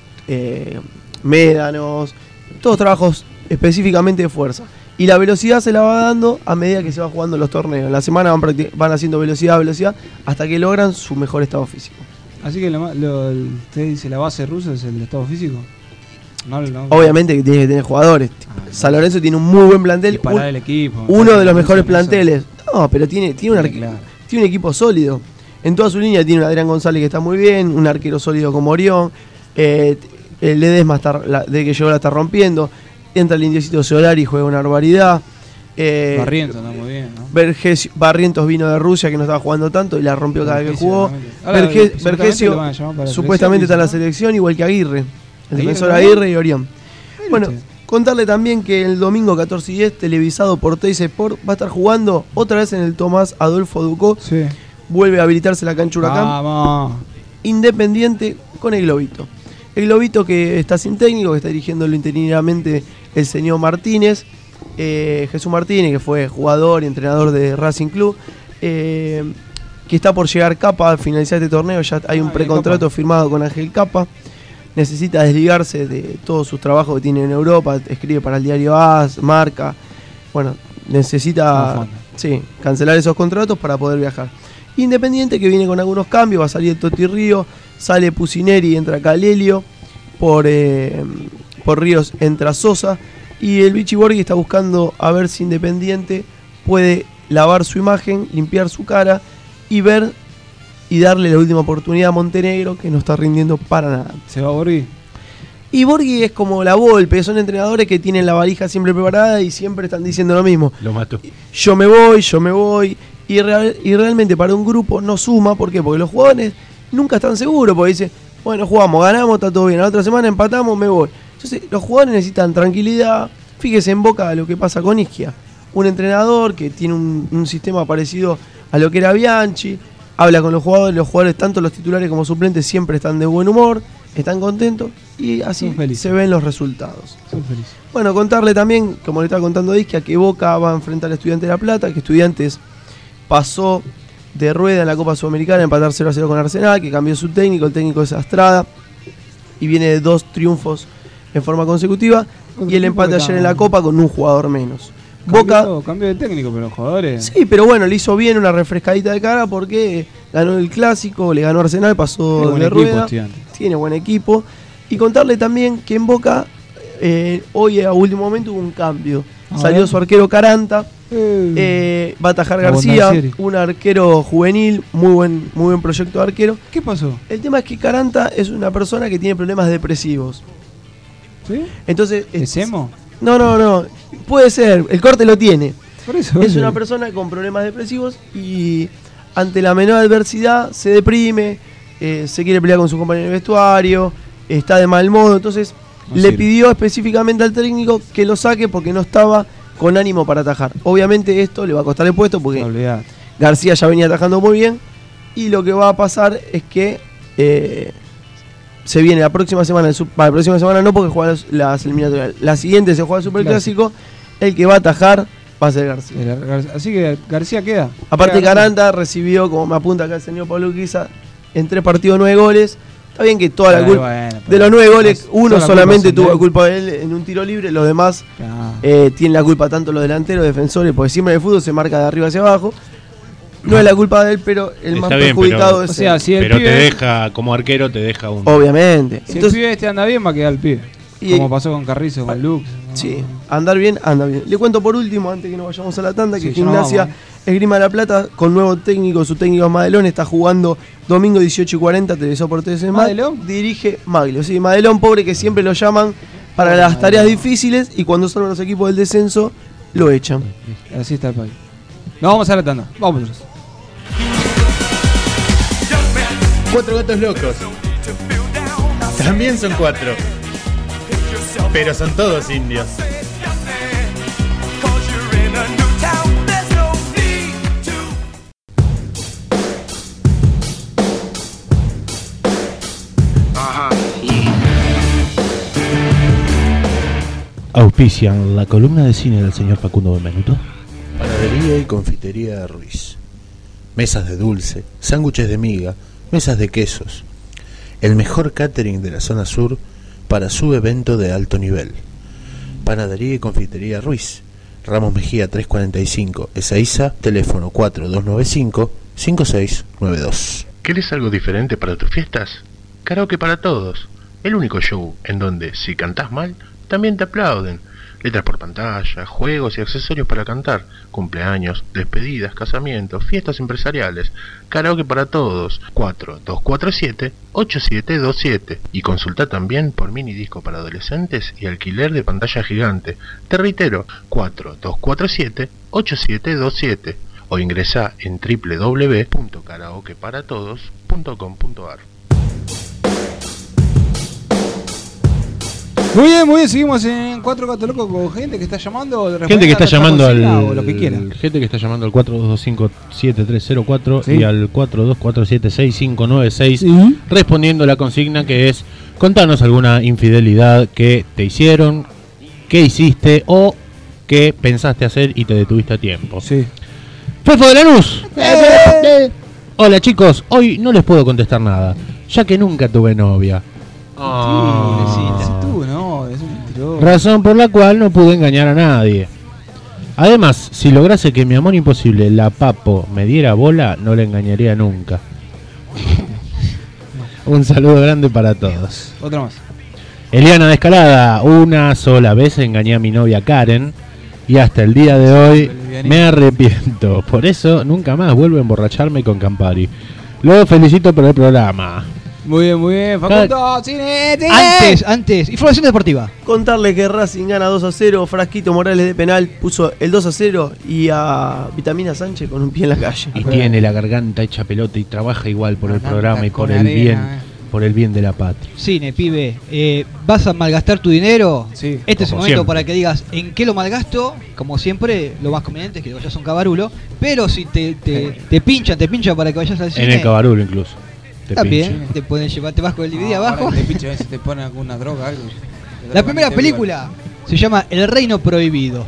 médanos, todos trabajos específicamente de fuerza. Y la velocidad se la va dando a medida que se va jugando los torneos. En la semana van haciendo velocidad, hasta que logran su mejor estado físico. Así que usted dice la base rusa es el estado físico. No. Obviamente que tiene que tener jugadores. San Lorenzo tiene un muy buen plantel. El equipo. Uno de los mejores planteles. No, pero tiene un equipo sólido. En toda su línea tiene un Adrián González que está muy bien, un arquero sólido como Orión. El Ledesma, de que llegó, la está rompiendo. Entra el indiecito Solari y juega una barbaridad. Barrientos anda muy bien, ¿no? Barrientos vino de Rusia, que no estaba jugando tanto y la rompió cada vez que jugó. Vergesio supuestamente está en la selección, igual que Aguirre. El defensor Aguirre y Orión. Bueno, contarle también que el domingo 14:10, televisado por Teis Sport, va a estar jugando otra vez en el Tomás Adolfo Ducó. Sí. Vuelve a habilitarse la cancha Huracán. Vamos. Independiente con el Globito. El Globito que está sin técnico, que está dirigiéndolo interinamente el señor Martínez. Jesús Martínez, que fue jugador y entrenador de Racing Club. Que está por llegar Capa al finalizar este torneo. Ya hay un precontrato firmado con Ángel Capa. Necesita desligarse de todos sus trabajos que tiene en Europa. Escribe para el diario AS, Marca. Bueno, necesita cancelar esos contratos para poder viajar. Independiente, que viene con algunos cambios. Va a salir Totti Río, sale Pusineri, entra Calelio. Por Ríos entra Sosa. Y el Vichy Borghi está buscando a ver si Independiente puede lavar su imagen, limpiar su cara y ver y darle la última oportunidad a Montenegro, que no está rindiendo para nada. ¿Se va Borghi? Y Borghi es como la Volpe, son entrenadores que tienen la valija siempre preparada y siempre están diciendo lo mismo. Lo mato. Yo me voy. Y realmente para un grupo no suma. ¿Por qué? Porque los jugadores nunca están seguros, porque dicen, bueno, jugamos, ganamos, está todo bien, la otra semana empatamos, me voy. Entonces los jugadores necesitan tranquilidad. Fíjese en Boca lo que pasa con Ischia, un entrenador que tiene un sistema parecido a lo que era Bianchi, habla con los jugadores tanto los titulares como suplentes siempre están de buen humor, están contentos y así se ven los resultados. Son felices. Bueno, contarle también, como le estaba contando a Ischia, que Boca va a enfrentar a Estudiantes de La Plata, que Estudiantes pasó de rueda en la Copa Sudamericana, empatar 0-0 con Arsenal, que cambió su técnico, el técnico es Astrada, y viene de 2 triunfos en forma consecutiva, y el empate ayer en la Copa con un jugador menos. Cambio de técnico, pero los jugadores... Sí, pero bueno, le hizo bien una refrescadita de cara porque ganó el Clásico, le ganó Arsenal, pasó de rueda, tiene buen equipo. Y contarle también que en Boca, hoy a último momento hubo un cambio. Salió su arquero Caranta, va a atajar García, un arquero juvenil, muy buen proyecto de arquero. ¿Qué pasó? El tema es que Caranta es una persona que tiene problemas depresivos. ¿Sí? Entonces, ¿Es emo? No. Puede ser, el corte lo tiene. Por eso. Es una persona con problemas depresivos y ante la menor adversidad se deprime, se quiere pelear con su compañero de vestuario, está de mal modo. Entonces le pidió específicamente al técnico que lo saque porque no estaba con ánimo para atajar. Obviamente esto le va a costar el puesto porque García ya venía atajando muy bien. Y lo que va a pasar es que se viene la próxima semana, la próxima semana no porque juega las eliminatorias. La siguiente se juega el Superclásico. El que va a atajar va a ser García. Así que García queda. Aparte Caranta recibió, como me apunta acá el señor Pablo Urquiza, en 3 partidos 9 goles. Está bien que toda la Ay, culpa bueno, de los 9 goles, uno toda la solamente culpa son de tuvo él. culpa de él en un tiro libre, los demás Claro. tienen la culpa tanto los delanteros, defensores, porque siempre en el fútbol se marca de arriba hacia abajo. No es la culpa de él, pero el más Está bien, perjudicado pero- es O sea, él. si el Pero te pibe, deja, como arquero, te deja un. Obviamente. si el Entonces, pibe este anda bien, va a quedar el pibe. Y- Como pasó con Carrizo, con Lux. sí, andar bien, anda bien. Le cuento por último, antes que nos vayamos a la tanda, que Sí, ya nos Gimnasia vamos. Esgrima de la Plata, con nuevo técnico, su técnico Madelón, está jugando domingo 18:40, televisó por TC. ¿Madelón? Dirige Maglio, sí, Madelón, pobre, que siempre lo llaman para las tareas difíciles y cuando salvan los equipos del descenso, lo echan. Así está el país. Nos vamos a la tanda. Vamos. 4 gatos locos. También son 4. Pero son todos indios. Auspician la columna de cine del señor Facundo Benvenuto. Panadería y confitería Ruiz. Mesas de dulce, sándwiches de miga, mesas de quesos. El mejor catering de la zona sur para su evento de alto nivel. Panadería y confitería Ruiz. Ramos Mejía 345, Ezeiza, teléfono 4295-5692. ¿Quieres algo diferente para tus fiestas? Karaoke para todos. El único show en donde, si cantás mal, también te aplauden. Letras por pantalla, juegos y accesorios para cantar, cumpleaños, despedidas, casamientos, fiestas empresariales. Karaoke para todos. 4247-8727. Y consulta también por mini disco para adolescentes y alquiler de pantalla gigante. Te reitero, 4247-8727. O ingresa en www.karaokeparatodos.com.ar. Muy bien, seguimos en 4 Gatos Locos con gente que está llamando. Gente que está llamando al. O lo que quiera. Gente que está llamando al 4225-7304 Sí. y al 4247-6596. Sí. Respondiendo la consigna que es: contanos alguna infidelidad que te hicieron, que hiciste o que pensaste hacer y te detuviste a tiempo. Sí. Fefo de Lanús. Hola chicos, hoy no les puedo contestar nada, ya que nunca tuve novia. Si tú, no, es un mentiroso. Razón por la cual no pude engañar a nadie. Además, si lograse que mi amor imposible, la Papo, me diera bola, no le engañaría nunca. Un saludo grande para todos. Otro más. Eliana de Escalada, una sola vez engañé a mi novia Karen y hasta el día de hoy me arrepiento. Por eso nunca más vuelvo a emborracharme con Campari. Los felicito por el programa. Muy bien, Facundo. Cine. Antes, información deportiva. Contarle que Racing gana 2-0, Frasquito Morales de penal puso el 2-0 y a Vitamina Sánchez con un pie en la calle. Y tiene la garganta hecha pelota y trabaja igual por el Garganta programa y por con el arena, bien, por el bien de la patria. Cine, pibe. ¿Vas a malgastar tu dinero? Sí. Este es el Como momento siempre. para que digas en qué lo malgasto. Como siempre, lo más conveniente es que vayas a un cabarulo. Pero si te pinchan para que vayas al cine. En el cabarulo incluso. Te También, pinchan. te pueden llevar, te vas con el DVD Ahora abajo. Te pinche, si te ponen alguna droga, algo. La primera película se llama El Reino Prohibido.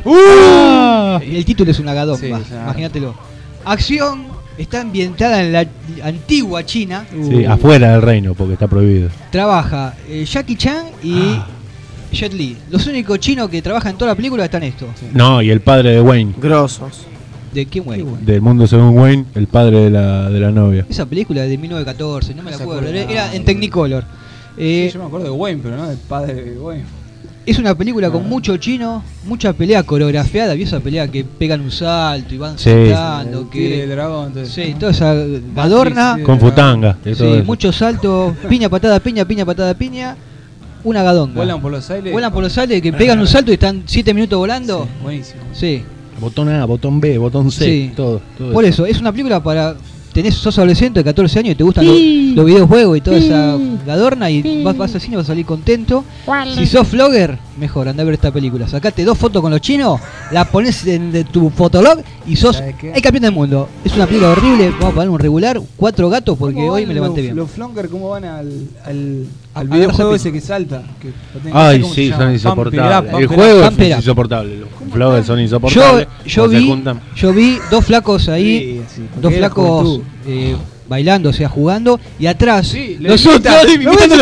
El título es una gadonga, Sí, o sea. imagínatelo. Acción, está ambientada en la antigua China. Sí, afuera del reino porque está prohibido. Trabaja Jackie Chan y Jet Li. Los únicos chinos que trabajan en toda la película están estos. No, y el padre de Wayne. Grosos. ¿De quién, güey? Del mundo según Wayne, el padre de la novia. Esa película de 1914, no me la se acuerdo. acuerda. Era en Technicolor. Sí, yo me acuerdo de Wayne, pero no del padre de Wayne. Es una película con mucho chino, mucha pelea coreografiada. ¿Vio esa pelea que pegan un salto y van Sí. saltando? El tigre Que... del dragón, entonces. Sí, toda esa gadorna. Sí, Con futanga. y todo Sí, eso. muchos saltos, piña, patada, piña, patada, piña. Una gadonga. Vuelan por los aires. Vuelan por los aires, que pegan un salto y están 7 minutos volando. Sí, buenísimo. Sí, Botón A, botón B, botón C, Sí. todo. por eso, es una película para... Sos adolescente de 14 años y te gustan los videojuegos y toda esa gadorna y vas al cine, vas a salir contento. Si sos vlogger, mejor, anda a ver esta película. Sacate 2 fotos con los chinos, la pones en tu fotolog y sos ¿Sabes qué? el campeón del mundo. Es una película horrible, vamos a poner un regular, 4 gatos porque hoy me levanté bien. Los flunkers, ¿cómo van al Agarra videojuego ese ese que salta? Que lo tenés- Ay, no sé cómo sí, se son llama. insoportables. Pump El it up, juego Pump it es up. insoportable. Los vloggers son insoportables. Yo cuando se vi, juntan. yo vi 2 flacos ahí, Sí, sí, porque 2 es la flacos juventud. bailando, o sea, jugando, y atrás los nosotros imitándolo.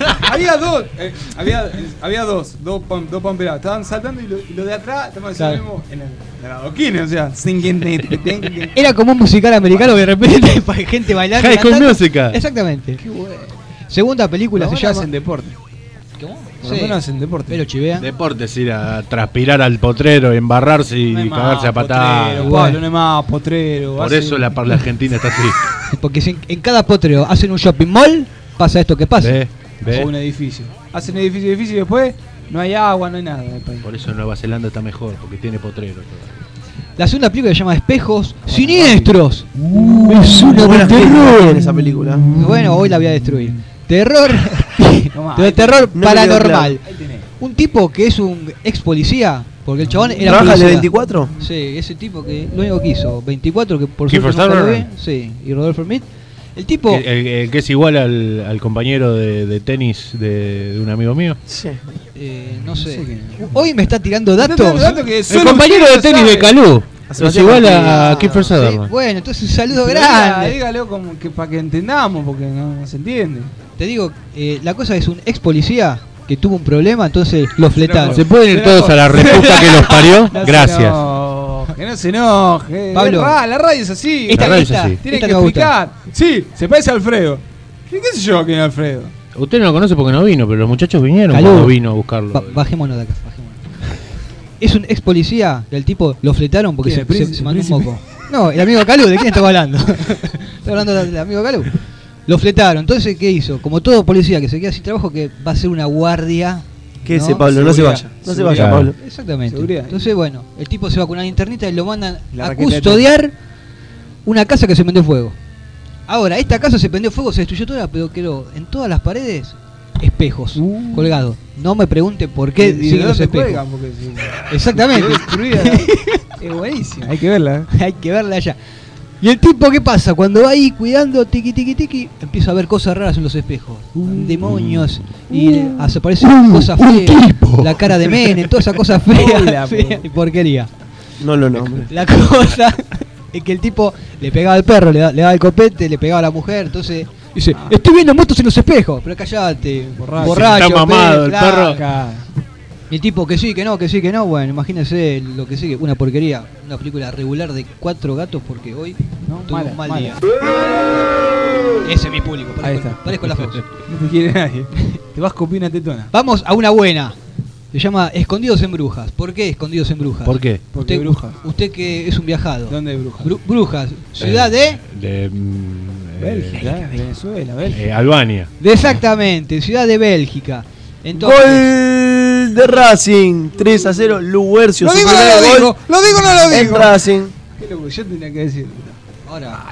Había dos pamperas, estaban saltando y lo de atrás estaban haciendo en el adoquín, o sea, era como un musical americano que de repente hay gente bailando. High School Musical. Exactamente. Qué bueno. Segunda película se llama hacen deporte. ¿Cómo? Por lo menos hacen deporte. Pero chivean. Deporte es ir a transpirar al potrero, embarrarse y cagarse a patadas. Pablo, no es más potrero. Por eso la Argentina está así. Porque si en cada potrero hacen un shopping mall, pasa esto que pasa. O un edificio. Hacen edificio y después no hay agua, no hay nada en el país. Por eso Nueva Zelanda está mejor, porque tiene potrero. La segunda película se llama Espejos Siniestros. Es una Buenas de críticas terror. tiene esa película. Bueno, hoy la voy a destruir. Terror. De terror no paranormal. Ahí tenés. Un tipo que es un ex policía, porque el chabón era ¿Trabaja policía. de 24? Sí, ese tipo que lo único que hizo, 24, que por Kiefer suerte nunca lo Sutherland. ve. Sí, y Rodolfo Smith. El tipo. El que es igual al compañero de tenis de un amigo mío. Sí. No sé. sé quién es. Hoy me está tirando datos. Que El solo compañero de usted tenis lo de sabe. Calú. Es Sebastián igual Martínez. a Kiefer Sí, Sutherland. bueno, entonces un saludo Pero grande. dígalo como que para que entendamos, porque no se entiende. Te digo, la cosa es un ex policía que tuvo un problema, entonces lo fletaron. ¿Se pueden ir todos a la reputa que los parió? No Gracias. Que no se enoje. Pablo. La radio es así. Esta- La radio es esta- así. Tiene esta que me gusta. explicar. Sí, se parece a Alfredo. ¿Qué sé yo quién es Alfredo? Usted no lo conoce porque no vino, pero los muchachos vinieron Calú. cuando vino a buscarlo. Bajémonos de acá. Es un ex policía que el tipo lo fletaron porque ¿Quién, se, el príncipe? se mandó un ¿Príncipe? moco. No, el amigo Calú, ¿de quién estaba hablando? Estaba hablando del amigo Calú. Lo fletaron, entonces ¿qué hizo? Como todo policía que se queda sin trabajo, que va a hacer una guardia. Quédese, ¿no? Pablo, no se Seguridad. vaya. No se Seguridad. vaya, Pablo. Exactamente. Seguridad. Entonces, bueno, el tipo se va con una linternita y lo mandan La a raqueta de custodiar una casa que se prendió fuego. Ahora, esta casa se prendió fuego, se destruyó toda, pero quedó en todas las paredes espejos colgados. No me pregunte por qué ¿Y de siguen los dónde espejos. cuelgan? Porque si Exactamente. quedó destruida. Es buenísimo. Hay que verla. Hay que verla allá. Y el tipo, ¿qué pasa? Cuando va ahí cuidando, tiqui, tiqui, tiqui, empieza a ver cosas raras en los espejos. Demonios. Y aparecen cosas feas. La cara de Menem, todas esas cosas Hola, feas y porquería. No lo nombre. La cosa es que el tipo le pegaba al perro, le daba el copete, le pegaba a la mujer, entonces dice, estoy viendo muertos en los espejos, pero callate, borracho, Está mamado el claro. perro. Y el tipo que sí, que no, bueno, imagínense lo que sigue, una porquería, una película regular de 4 gatos porque hoy tuve mala, un mal mala. día. Ese es mi público, Ahí parezco, está. parezco la Fox. No te quiere nadie. Te vas a copiar una tetona. Vamos a una buena. Se llama Escondidos en Brujas. ¿Por qué Escondidos en Brujas? ¿Por qué? Porque brujas. Usted que es un viajado. ¿Dónde hay brujas? Brujas, ciudad de Bélgica, Venezuela, Bélgica. Albania. Exactamente, ciudad de Bélgica. Entonces, Gol de Racing, 3-0, Luguercio. ¿Lo su digo o primer no lo gol digo? ¿Lo digo o no lo en digo? Racing. Qué loco, yo tenía que decir. ahora,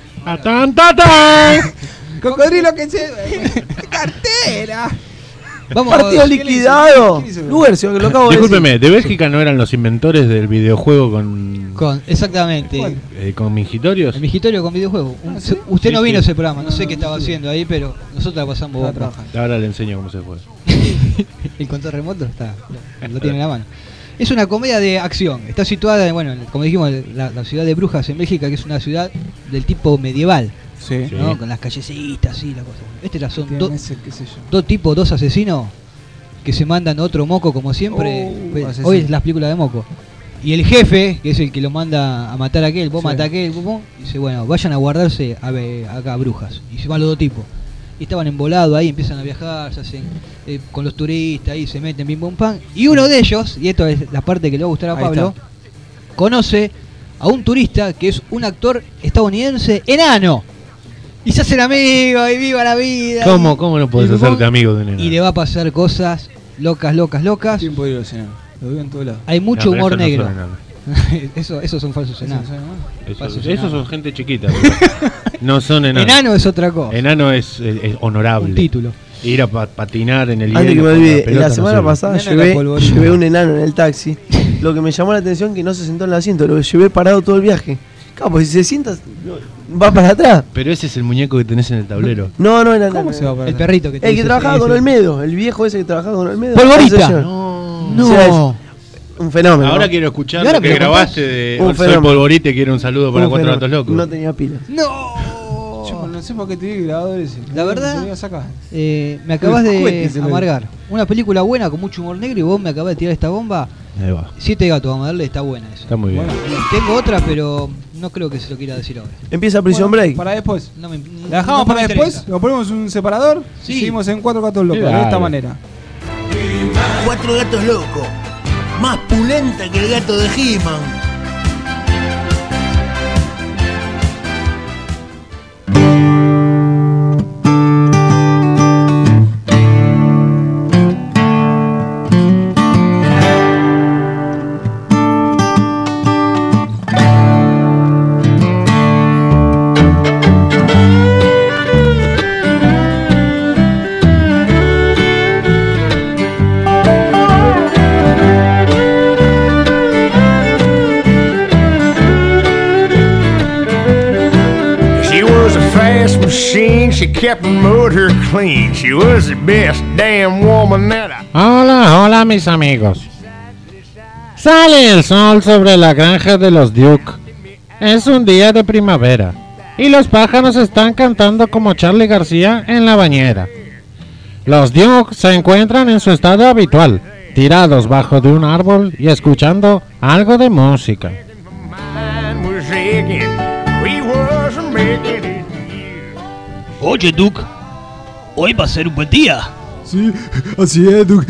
Cocodrilo que se. ¡Cartera! vamos Partido a liquidado. ¿Quién hizo? Luguercio, que lo acabo de decir. Discúlpeme, ¿de Bélgica no eran los inventores del videojuego con exactamente. con mingitorios? El Migitorio con videojuegos. Usted Sí, no vino a sí. ese programa, no sé qué estaba haciendo ahí, pero nosotros la pasamos Estaba bomba. trabajando. Ahora le enseño cómo se juega. El control remoto lo tiene en la mano. Es una comedia de acción. Está situada, como dijimos, la ciudad de Brujas en Bélgica, que es una ciudad del tipo medieval, Sí. Sí. ¿no? Con las callecitas y la cosa. Son Tienen ese, qué sé yo. dos tipos, dos asesinos que se mandan otro moco como siempre. asesino. Hoy es las películas de moco. Y el jefe, que es el que lo manda a matar a aquel, vos Sí. matá a aquel, dice, bueno, vayan a guardarse acá a Brujas. Y se van los dos tipos. Y estaban embolados ahí, empiezan a viajar, se hacen con los turistas ahí, se meten bim bum pam. Y uno de ellos, y esto es la parte que le va a gustar a Ahí Pablo, está. conoce a un turista que es un actor estadounidense enano. Y se hacen amigos y viva la vida. ¿Cómo no puedes y- hacerte amigo de un enano? Y le va a pasar cosas locas. Tiempo de ir al cenar. Lo veo en todos lados. Hay mucho No, pero humor esos no negro. son enanos. Esos son falsos enanos. Esos son gente chiquita. pero no son enanos. Enano es otra cosa. Enano es honorable. Un título. Ir a patinar en el hielo. Antes que me con olvide, pelota la no semana sirve. pasada Enano era polvorino. llevé un enano en el taxi. Lo que me llamó la atención que no se sentó en el asiento, lo llevé parado todo el viaje. Claro, pues si se sienta, va para atrás. Pero ese es el muñeco que tenés en el tablero. No, era ¿Cómo enano. se va para El atrás? perrito que El que trabajaba con Olmedo, el viejo ese que trabajaba con Olmedo. ¡Polvorita! Ese señor. No. O sea, es un fenómeno. Ahora ¿no? quiero escuchar ¿Y ahora lo que me lo grabaste de Un Soy fenómeno. Polvorite. Quiero un saludo para Un Cuatro fenómeno. Gatos Locos. No tenía pilas. ¡No! Yo me no sé por qué tiene grabadores. La verdad, Lo ibas acá. me acabas El de cohete se lo amargar. Una película buena con mucho humor negro y vos me acabas de tirar esta bomba. Ahí va. 7 gatos, vamos a darle, está buena eso. Está muy bien. Bueno, Tengo otra, pero no creo que se lo quiera decir ahora. Empieza Prison bueno, Break. para después. No me, La dejamos no para me después, interesa. lo ponemos un separador Sí. y seguimos en 4 gatos locos, Sí, de esta dale. manera. 4 gatos locos. Más pulenta que el gato de He-Man. She was a fast machine, she kept the motor clean. She was the best damn woman that I... Hola, hola mis amigos. Sale el sol sobre la granja de los Duke. Es un día de primavera y los pájaros están cantando como Charly García en la bañera. Los Duke se encuentran en su estado habitual, tirados bajo de un árbol y escuchando algo de música. Mine was aching. We wasn't making it. Oye, Duke, hoy va a ser un buen día. Sí, así es, Duke.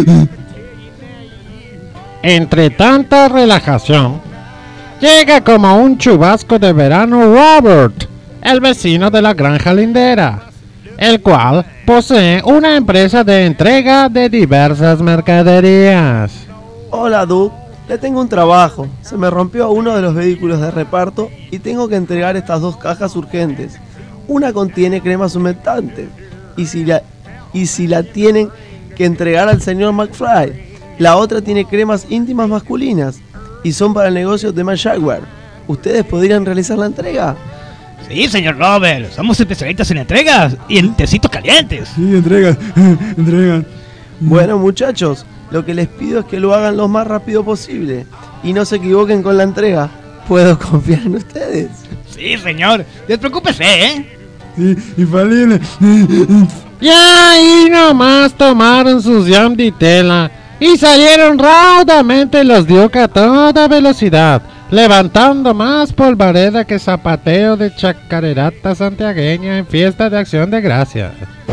Entre tanta relajación, llega como un chubasco de verano Robert, el vecino de la granja lindera, el cual posee una empresa de entrega de diversas mercaderías. Hola, Duke. Le tengo un trabajo. Se me rompió uno de los vehículos de reparto y tengo que entregar estas 2 cajas urgentes. Una contiene cremas humectantes y si la tienen que entregar al señor McFly. La otra tiene cremas íntimas masculinas y son para el negocio de Man Jaguar. ¿Ustedes podrían realizar la entrega? Sí, señor Robert, somos especialistas en entregas y en tecitos calientes. Sí, entregan. Bueno, muchachos, lo que les pido es que lo hagan lo más rápido posible y no se equivoquen con la entrega. ¿Puedo confiar en ustedes? Sí, señor, despreocúpese, ¿eh? Sí, infalible. Y ahí nomás tomaron sus jam de tela y salieron raudamente los Duke a toda velocidad, levantando más polvareda que zapateo de chacarerata santiagueña en fiesta de Acción de Gracias.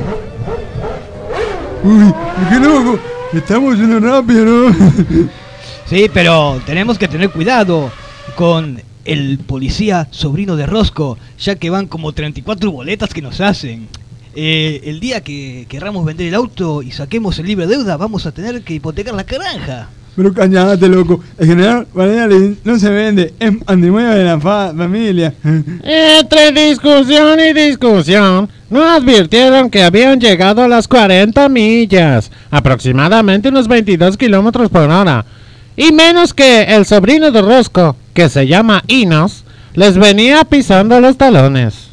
Uy, qué loco. Estamos yendo rápido, ¿no? Sí, pero tenemos que tener cuidado con el policía sobrino de Roscoe, ya que van como 34 boletas que nos hacen. El día que querramos vender el auto y saquemos el libre deuda, vamos a tener que hipotecar la granja. Pero cañate, loco. El general Valera no se vende. Es antimueve de la familia. Entre discusión y discusión, nos advirtieron que habían llegado a las 40 millas, aproximadamente unos 22 kilómetros por hora, y menos que el sobrino de Roscoe, que se llama Enos, les venía pisando los talones.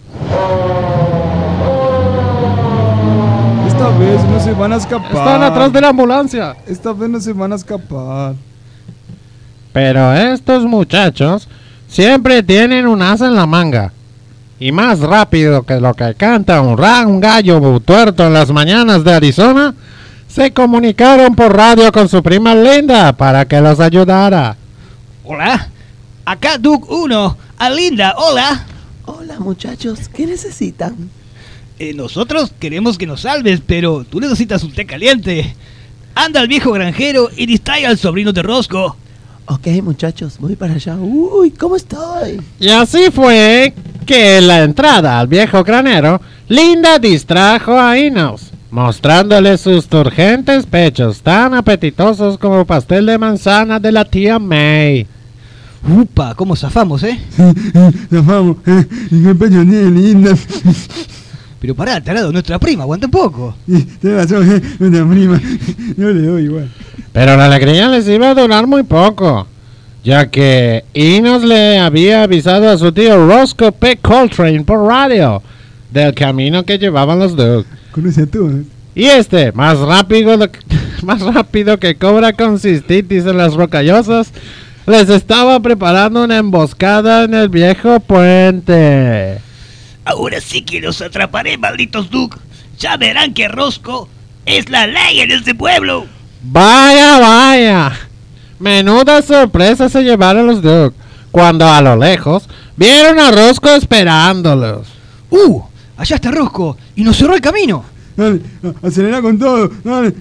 Esta vez no se van a escapar. Están atrás de la ambulancia. Esta vez no se van a escapar. Pero estos muchachos siempre tienen un as en la manga. Y más rápido que lo que canta un gallo tuerto en las mañanas de Arizona, se comunicaron por radio con su prima Linda para que los ayudara. Hola, acá Duke 1, a Linda, hola. Hola, muchachos, ¿qué necesitan? Nosotros queremos que nos salves, pero tú necesitas un té caliente. Anda al viejo granjero y distrae al sobrino de Roscoe. Ok, muchachos, voy para allá. Uy, ¿cómo estoy? Y así fue que en la entrada al viejo granero, Linda distrajo a Enos, mostrándole sus turgentes pechos tan apetitosos como pastel de manzana de la tía May. Upa, cómo zafamos, ¿eh? Zafamos. Y qué pecho tiene Linda. Pero pará, tarado, nuestra prima, aguanta un poco. Tienes razón, nuestra prima. Yo le doy igual. Pero la alegría les iba a durar muy poco, ya que Enos le había avisado a su tío Roscoe P. Coltrane por radio del camino que llevaban los Duke. Conoce a todos. Y este, más rápido que cobra con cistitis en las rocallosas, les estaba preparando una emboscada en el viejo puente. Ahora sí que los atraparé, malditos Duke. Ya verán que Roscoe es la ley en este pueblo. Vaya. Menuda sorpresa se llevaron los Duke cuando a lo lejos vieron a Roscoe esperándolos. Allá está Roscoe y nos cerró el camino. Dale, acelera con todo. Dale.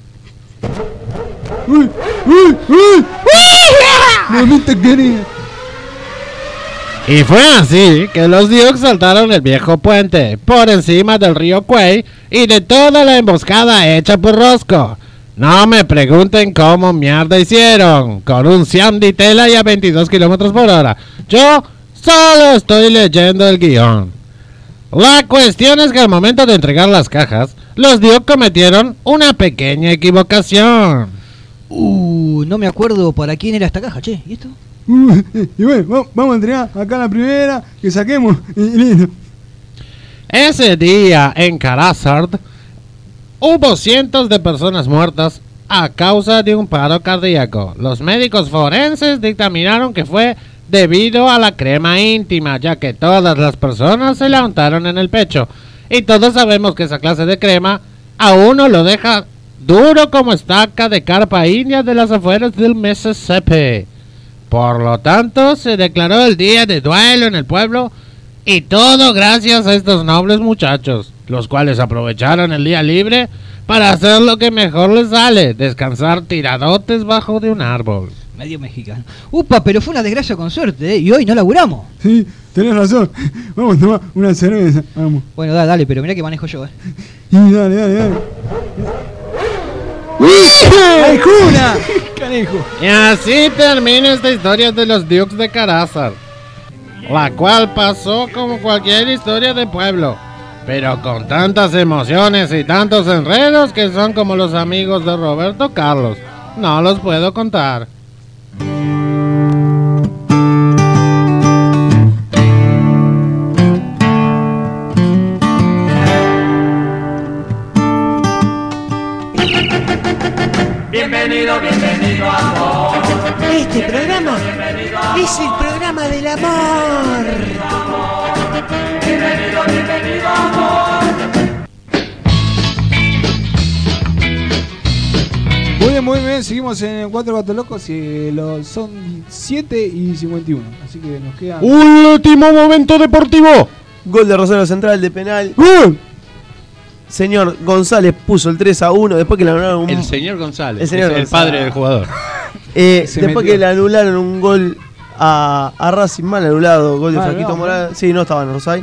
Mamita querida. Y fue así que los Duke saltaron el viejo puente por encima del río Quay y de toda la emboscada hecha por Roscoe. No me pregunten cómo mierda hicieron, con un Siam de tela y a 22 kilómetros por hora. Yo solo estoy leyendo el guión. La cuestión es que al momento de entregar las cajas, los Duke cometieron una pequeña equivocación. No me acuerdo para quién era esta caja, che. ¿Y esto? Y bueno, vamos a entregar acá la primera que saquemos y listo. Ese día en Karazard hubo cientos de personas muertas a causa de un paro cardíaco. Los médicos forenses dictaminaron que fue debido a la crema íntima, ya que todas las personas se la untaron en el pecho. Y todos sabemos que esa clase de crema a uno lo deja duro como estaca de carpa india de las afueras del Mississippi. Por lo tanto, se declaró el día de duelo en el pueblo, y todo gracias a estos nobles muchachos, los cuales aprovecharon el día libre para hacer lo que mejor les sale, descansar tiradotes bajo de un árbol. Medio mexicano. Upa, pero fue una desgracia con suerte, y hoy no laburamos. Sí, tenés razón. Vamos a tomar una cerveza. Vamos. Bueno, dale, pero mirá que manejo yo, Y dale. ¡Ay, cuna! ¡Canejo! Y así termina esta historia de los Dukes de Karazard, la cual pasó como cualquier historia de pueblo, pero con tantas emociones y tantos enredos que son como los amigos de Roberto Carlos. No los puedo contar. Bienvenido amor. Este programa es el programa del amor. Bienvenido amor. Muy bien, seguimos en 4 Gatos Locos y son 7:51, así que nos queda... ¡Último momento deportivo! Gol de Rosario Central de penal. Señor González puso el 3-1 después que le anularon El señor González, el señor es el padre del jugador. Después que le anularon un gol a Racing, mal anulado, gol de Flaquito Morales. Sí, no estaba en Rosay.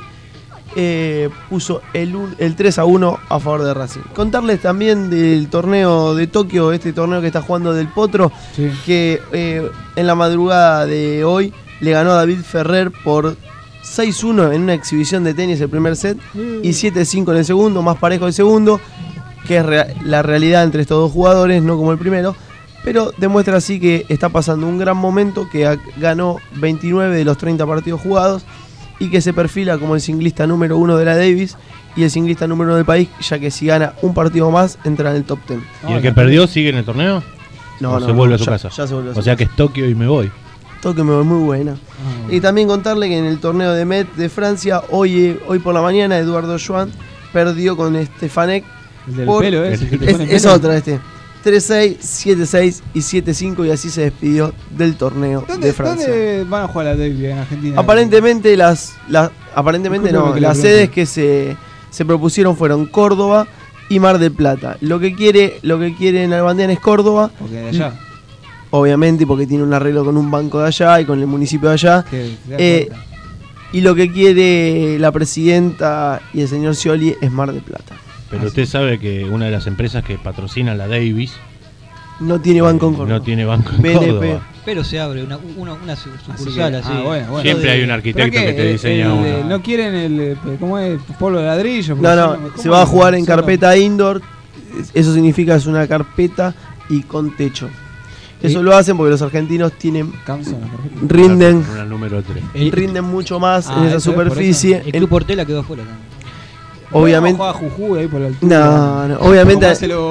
Puso el 3-1 a favor de Racing. Contarles también del torneo de Tokio, este torneo que está jugando del Potro, sí, que en la madrugada de hoy le ganó a David Ferrer por 6-1 en una exhibición de tenis el primer set y 7-5 en el segundo, más parejo el segundo, que es la realidad entre estos dos jugadores, no como el primero, pero demuestra así que está pasando un gran momento, que ganó 29 de los 30 partidos jugados y que se perfila como el singlista número 1 de la Davis y el singlista número 1 del país, ya que si gana un partido más entra en el top 10. ¿Y el que perdió sigue en el torneo? No, se vuelve a su casa. Ya se vuelve a su casa. O sea que es Tokio y me voy. Tokio me voy, muy buena. Y también contarle que en el torneo de Met de Francia, hoy por la mañana, Eduardo Joan perdió con Stefanek. El del pelo, es otra 3-6, 7-6 y 7-5, y así se despidió del torneo de Francia. ¿Dónde van a jugar la Davis en Argentina? Aparentemente las sedes que se propusieron fueron Córdoba y Mar del Plata. Lo que quiere Nalbandián es Córdoba. Porque de allá. Obviamente, porque tiene un arreglo con un banco de allá y con el municipio de allá. Y lo que quiere la presidenta y el señor Scioli es Mar del Plata. Pero usted sabe que una de las empresas que patrocina la Davis no tiene banco en Córdoba. No tiene banco en Córdoba. Pero se abre una sucursal así. Bueno. Siempre hay un arquitecto que te diseña una. No quieren ¿cómo es? Polvo de ladrillo. No, se va a jugar en carpeta indoor. Eso significa es una carpeta y con techo. Eso lo hacen porque los argentinos rinden mucho más en esa superficie. El Club Portela quedó afuera también. obviamente. No, Jujuy ahí por la altura. No, obviamente.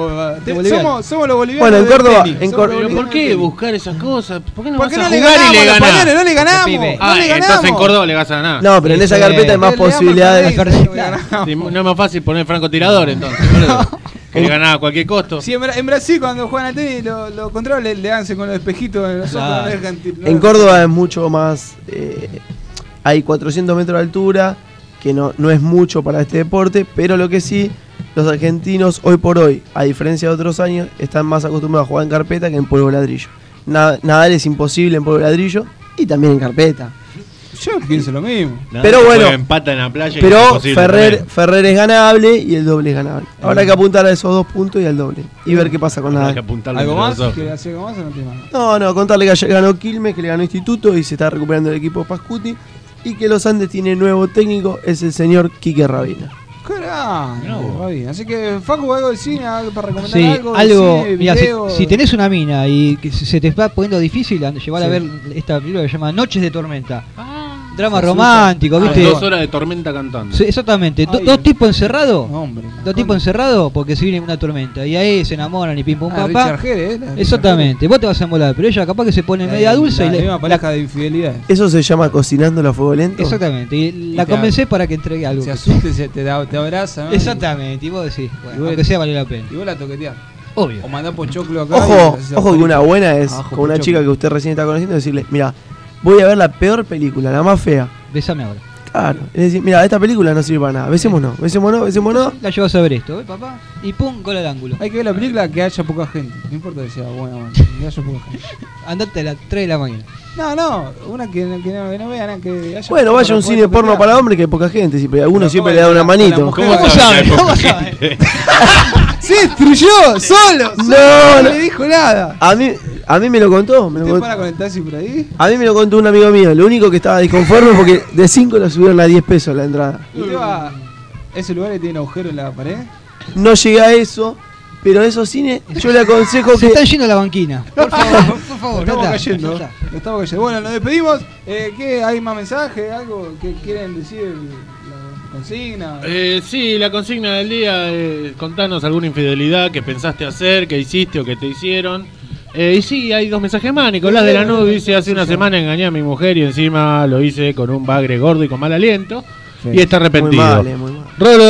Somos los bolivianos. Bueno, en Córdoba. ¿Pero por qué buscar esas cosas? ¿Por qué no vas Porque a no le jugar ganamos y le a los ganás? españoles, no le ganamos. No le ganamos. Entonces en Córdoba le vas a ganar. No, pero en esa carpeta hay más posibilidades. Sí, no es más fácil poner francotirador entonces, boludo. Que le ganaba a cualquier costo. Sí, en Brasil cuando juegan al tenis los controles le dan con los espejitos en los ojos. No dejan En Córdoba es mucho más. Hay 400 metros de altura, que no es mucho para este deporte, pero lo que sí, los argentinos hoy por hoy, a diferencia de otros años, están más acostumbrados a jugar en carpeta que en polvo ladrillo. Nadar es imposible en polvo ladrillo y también en carpeta. Yo pienso lo mismo. Pero bueno, empata en la playa pero Ferrer es ganable y el doble es ganable. Ahora hay que apuntar a esos 2 puntos y al doble. Y ver qué pasa con nada. ¿Algo más? ¿Quieres hacer algo más o no te mando? No, contarle que ayer ganó Quilmes, que le ganó Instituto y se está recuperando el equipo Pascuti. Y que los Andes tiene nuevo técnico, es el señor Quique Rabina. Rabina. Así que, Facu, algo de cine, algo para recomendar algo. Cine, Mira, video. si tenés una mina y que se te está poniendo difícil llevar a ver esta película que se llama Noches de Tormenta. Drama romántico, ¿viste? 2 horas de tormenta cantando. Sí, exactamente. Dos tipos encerrados. Dos tipos encerrados porque se viene una tormenta. Y ahí se enamoran y pim pum papá. Richard Gere, exactamente. Vos te vas a embolar, pero ella capaz que se pone media dulce. La misma pareja de infidelidades. Eso se llama cocinando a fuego lento. Exactamente. Y la convencés para que entregue algo. Se asuste, te abraza. ¿no? Exactamente. Y vos decís, bueno, aunque sea vale la pena. Y vos la toqueteás. Obvio. O mandás pochoclo acá. Ojo que una buena es con una chica que usted recién está conociendo decirle, mira, voy a ver la peor película, la más fea. Besame ahora. Claro, es decir, mira, esta película no sirve para nada. Besémonos. La llevas a ver esto, papá. Y pum, gol al ángulo. Hay que ver la película que haya poca gente. No importa que sea buena, que haya poca gente. Andate a las 3 de la mañana. No, una que no vean, que haya. Bueno, vaya a un cine porno para hombres que hay poca gente. Alguno siempre le da una manito. ¿Cómo sabe? Se destruyó solo. No le dijo nada. A mí me lo contó. ¿Te para con el taxi por ahí? A mí me lo contó un amigo mío. Lo único que estaba disconforme porque de 5 lo subieron a 10 pesos la entrada. ¿Y te va? ¿Ese lugar que tiene un agujero en la pared? No llegué a eso, pero esos cines yo le aconsejo que. Se están yendo a la banquina. Por favor, estamos cayendo. Bueno, nos despedimos. ¿Qué? ¿Hay más mensajes? ¿Algo que quieren decir? ¿Consigna? Sí, la consigna del día es contanos alguna infidelidad que pensaste hacer, que hiciste o que te hicieron. Y sí, hay 2 mensajes más. Nicolás de la Nube dice: hace una semana engañé a mi mujer y encima lo hice con un bagre gordo y con mal aliento. Sí. Y está arrepentido. Muy mal.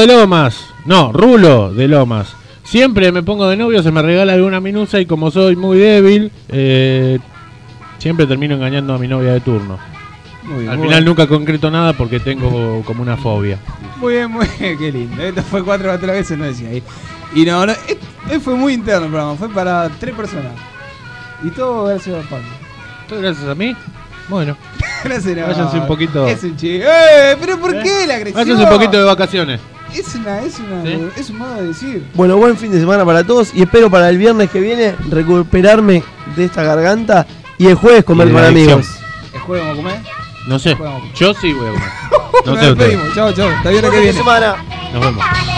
Rulo de Lomas. Siempre me pongo de novio, se me regala alguna minucia y como soy muy débil, siempre termino engañando a mi novia de turno. Al final nunca concreto nada porque tengo como una fobia. Muy bien, qué lindo. Esto fue 4 veces, no decía ahí. Y no, fue muy interno el programa, fue para 3 personas. Y todo gracias a Pablo. ¿Todo gracias a mí? Bueno. Gracias a váyanse un poquito. Es un chico. ¿Pero por qué la agresión? Váyanse un poquito de vacaciones. Es un modo de decir. Bueno, buen fin de semana para todos y espero para el viernes que viene recuperarme de esta garganta y el jueves comer con amigos. ¿El jueves vamos a comer? No sé. Yo sí voy a comer. No sé ustedes. Chao. Hasta el viernes que viene. Nos vemos.